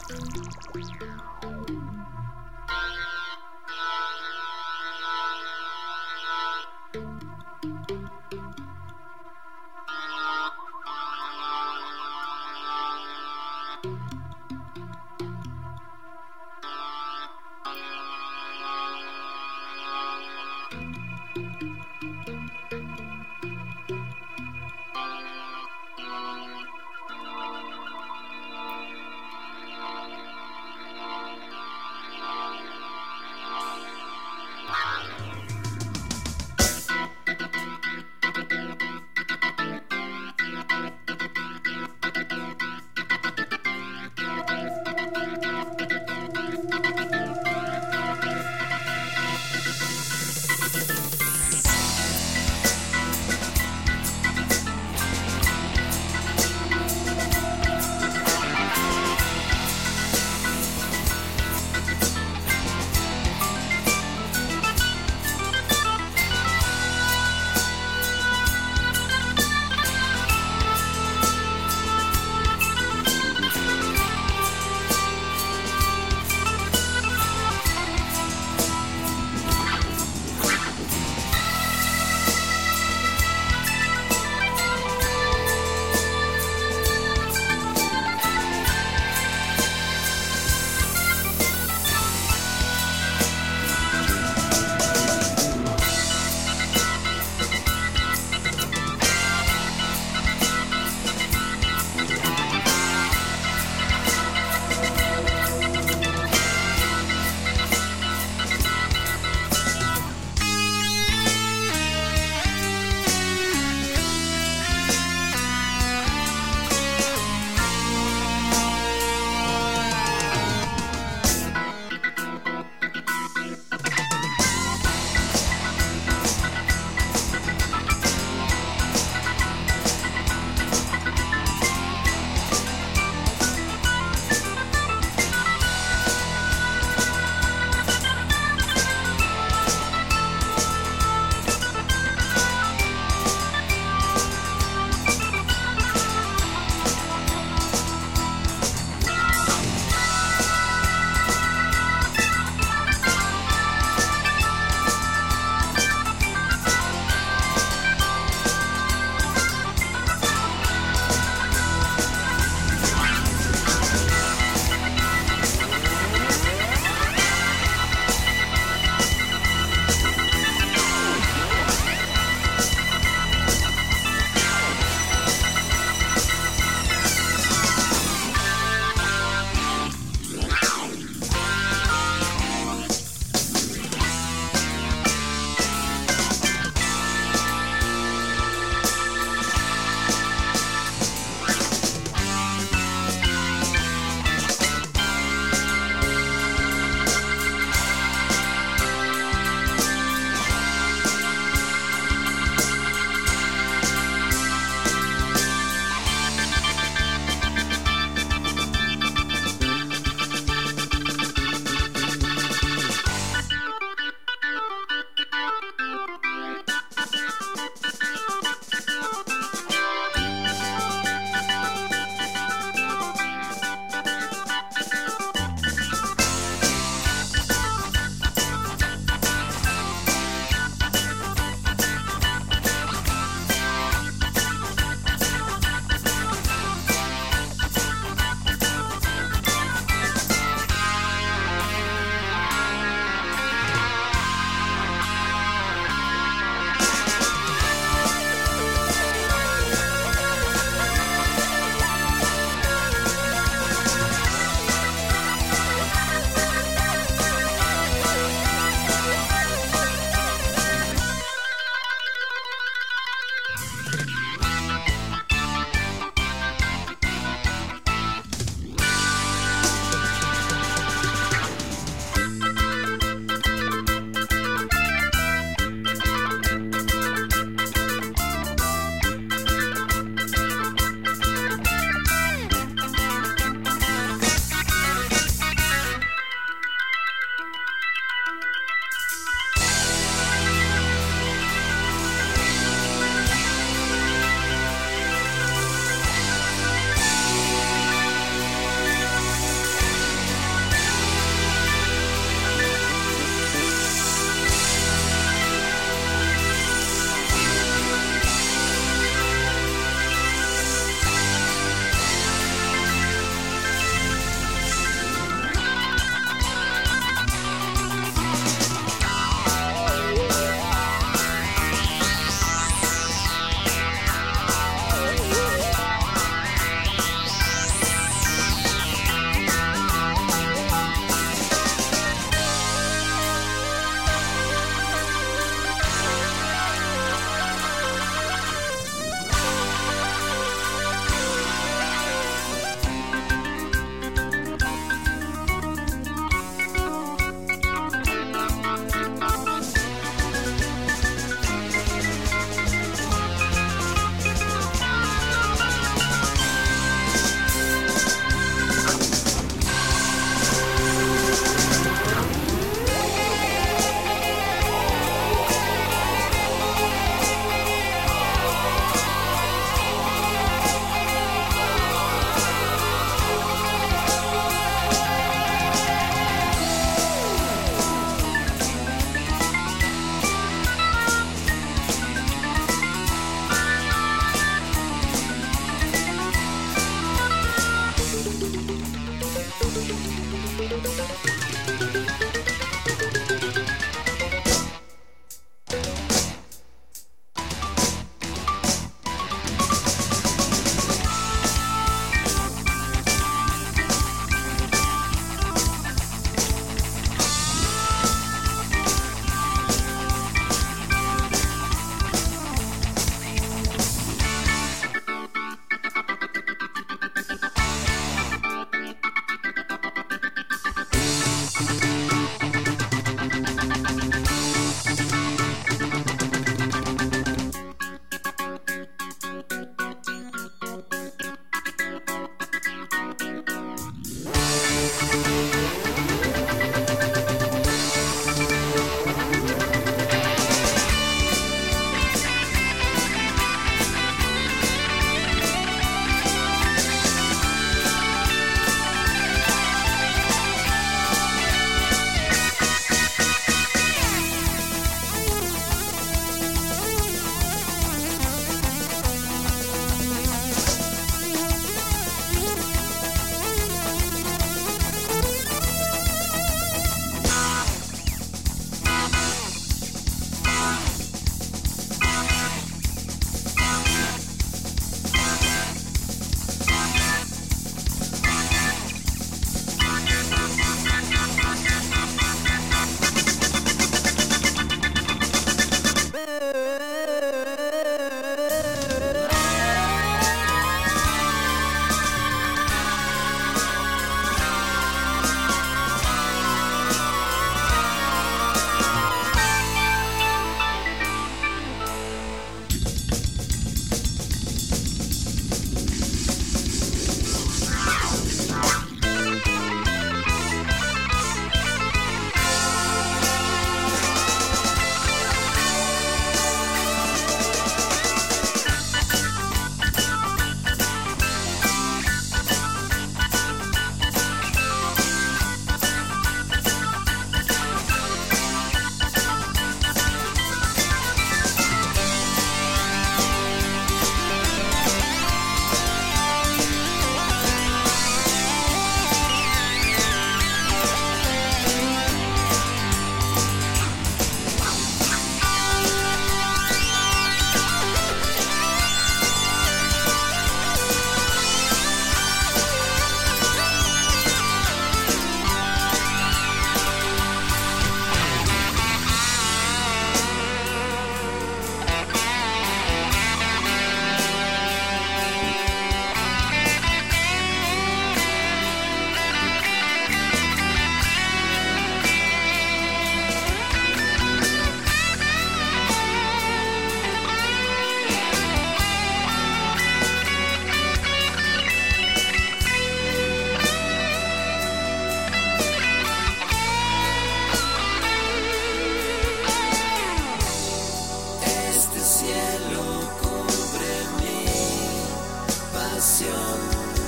situación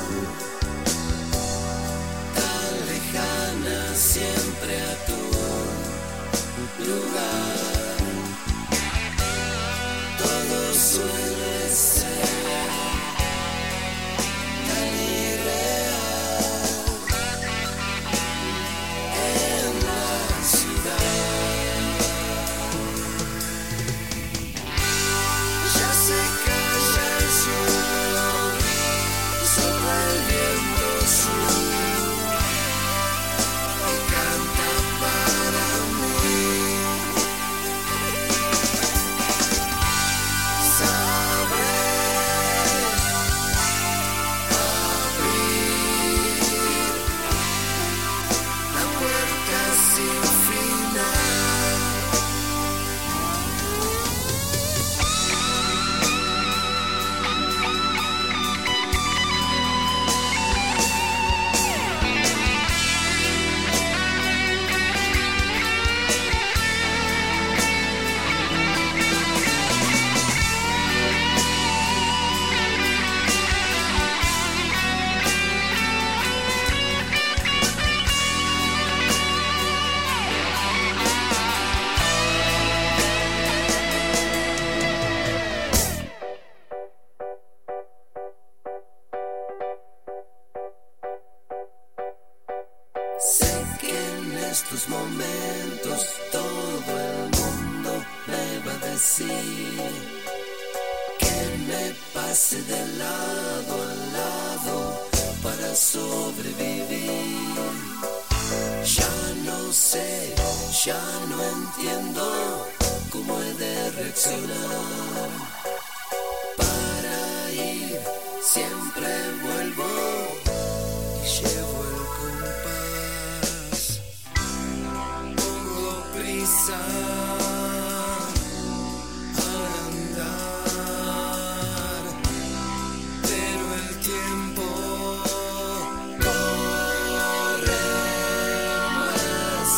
tan lejana, siempre a tu lugar. Todo suele ser tan irreal en la ciudad. Ya se calla el sol, sopla el viento sur y canta para mí. Sabré abrir la puerta sin final. Sé que en estos momentos todo el mundo me va a decir que me pase de lado a lado para sobrevivir. Ya no sé, ya no entiendo cómo he de reaccionar. Para ir siempre vuelvo y llevo el compás. Pongo prisa al andar, pero el tiempo corre más.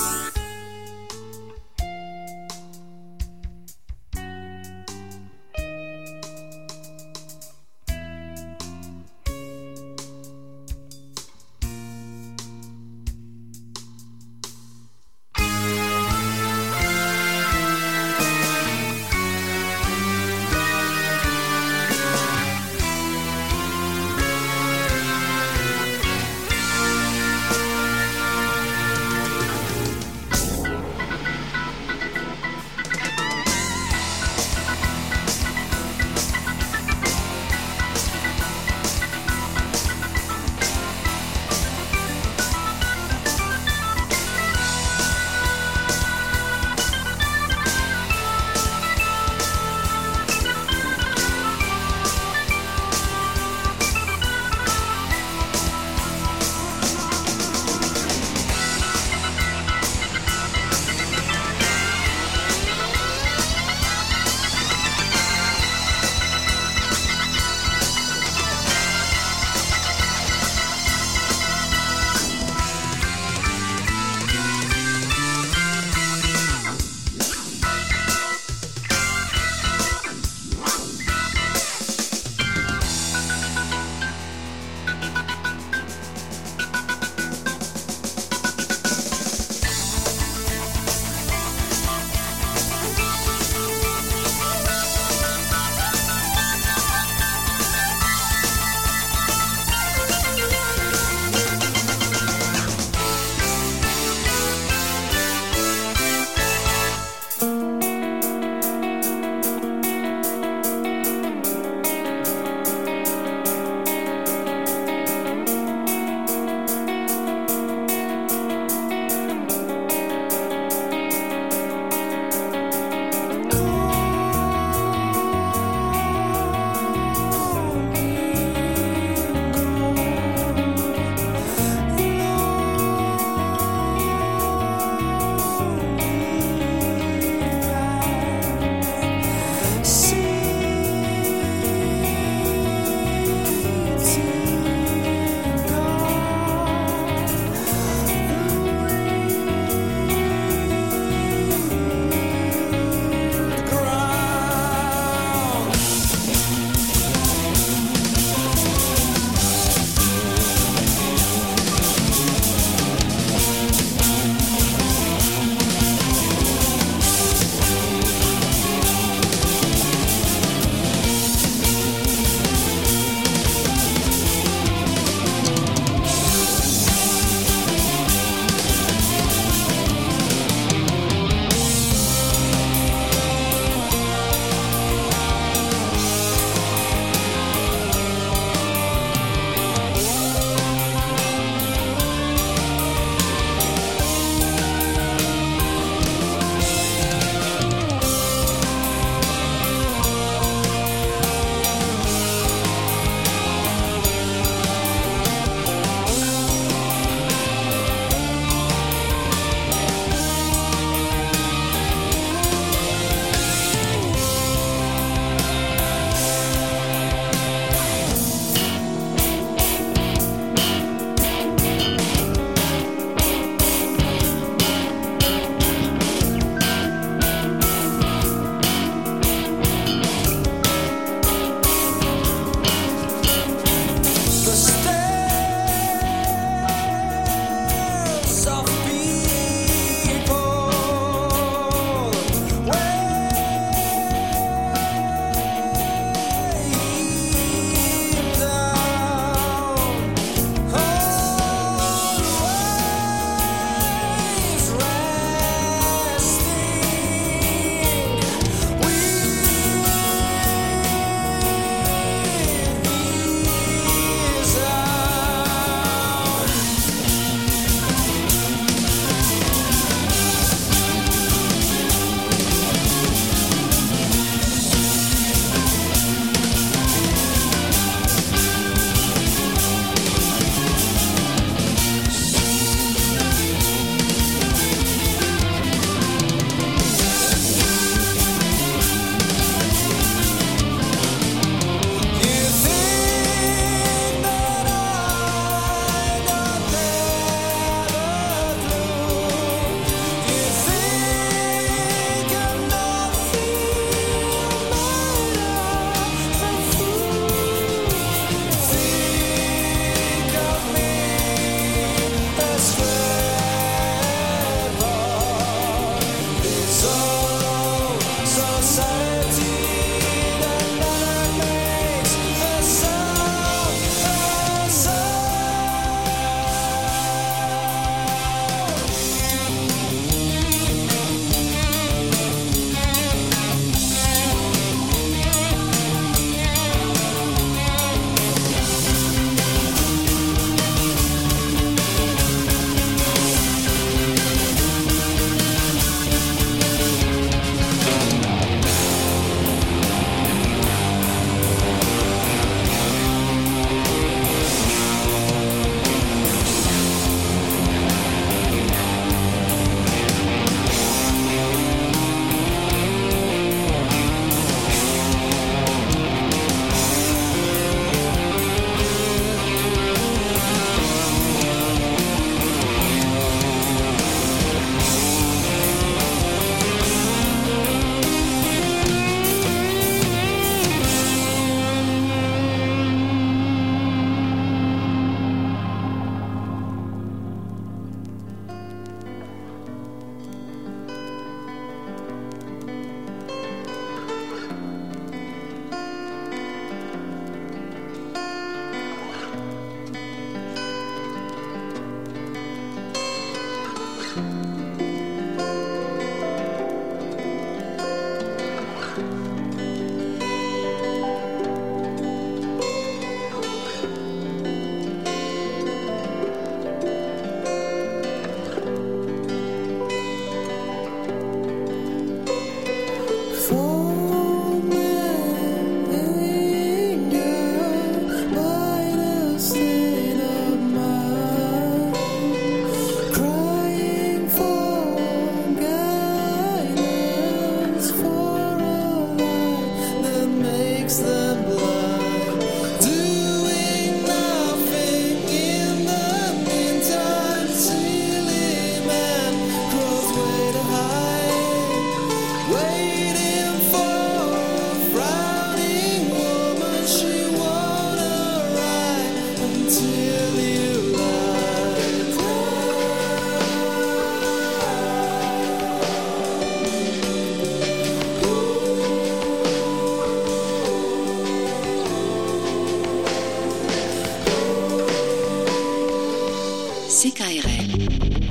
CKRL.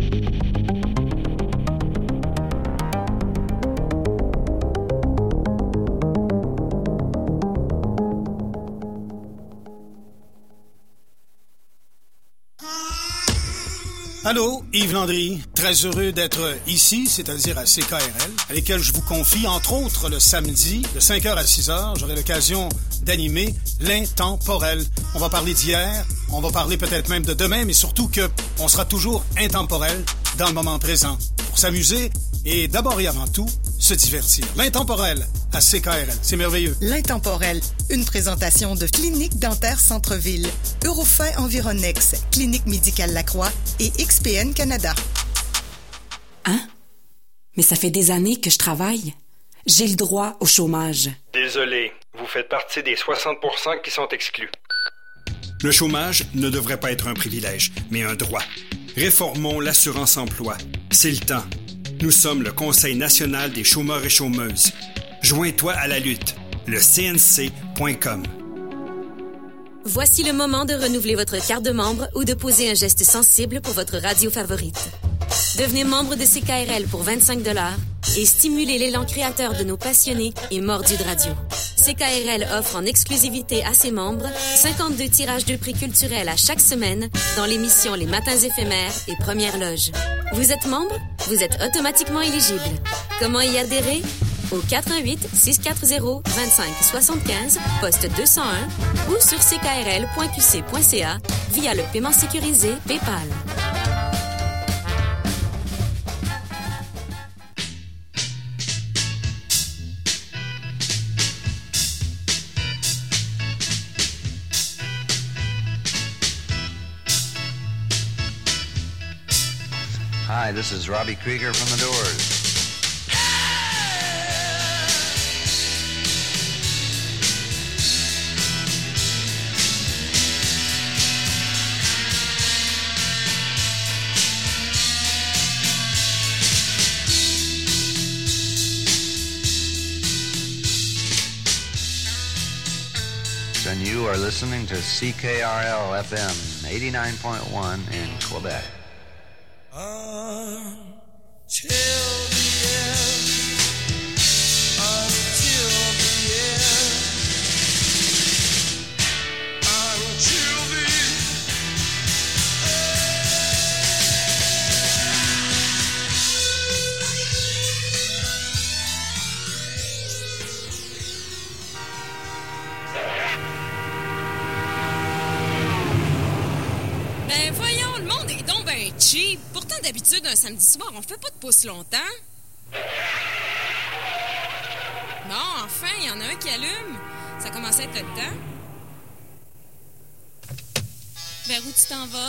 Allô, Yves Landry. Très heureux d'être ici, c'est-à-dire à CKRL, à lesquels je vous confie, entre autres, le samedi, de 5h à 6h, j'aurai l'occasion d'animer l'intemporel. On va parler d'hier, on va parler peut-être même de demain, mais surtout que on sera toujours intemporel dans le moment présent, pour s'amuser et d'abord et avant tout, se divertir. L'intemporel à CKRL, c'est merveilleux. L'intemporel, une présentation de Clinique Dentaire Centre-Ville, Eurofin Environex, Clinique Médicale Lacroix et XPN Canada. Hein? Mais ça fait des années que je travaille. J'ai le droit au chômage. Désolé, vous faites partie des 60% qui sont exclus. Le chômage ne devrait pas être un privilège, mais un droit. Réformons l'assurance-emploi. C'est le temps. Nous sommes le Conseil national des chômeurs et chômeuses. Joins-toi à la lutte. Le CNC.com. Voici le moment de renouveler votre carte de membre ou de poser un geste sensible pour votre radio favorite. Devenez membre de CKRL pour 25 $ et stimulez l'élan créateur de nos passionnés et mordus de radio. CKRL offre en exclusivité à ses membres 52 tirages de prix culturels à chaque semaine dans l'émission Les Matins éphémères et Première Loge. Vous êtes membre? Vous êtes automatiquement éligible. Comment y adhérer? Au 88 640 25 75, poste 201 ou sur ckrl.qc.ca via le paiement sécurisé PayPal. Hi, this is Robbie Krieger from The Doors. And you are listening to CKRL FM 89.1 in Quebec. Until the end, until the end, until the Ben voyons, le monde est donc ben cheap. Pourtant, d'habitude, un samedi soir, on fait pas de pouce longtemps. Bon, enfin, il y en a un qui allume. Ça commence à être le temps. Vers où tu t'en vas?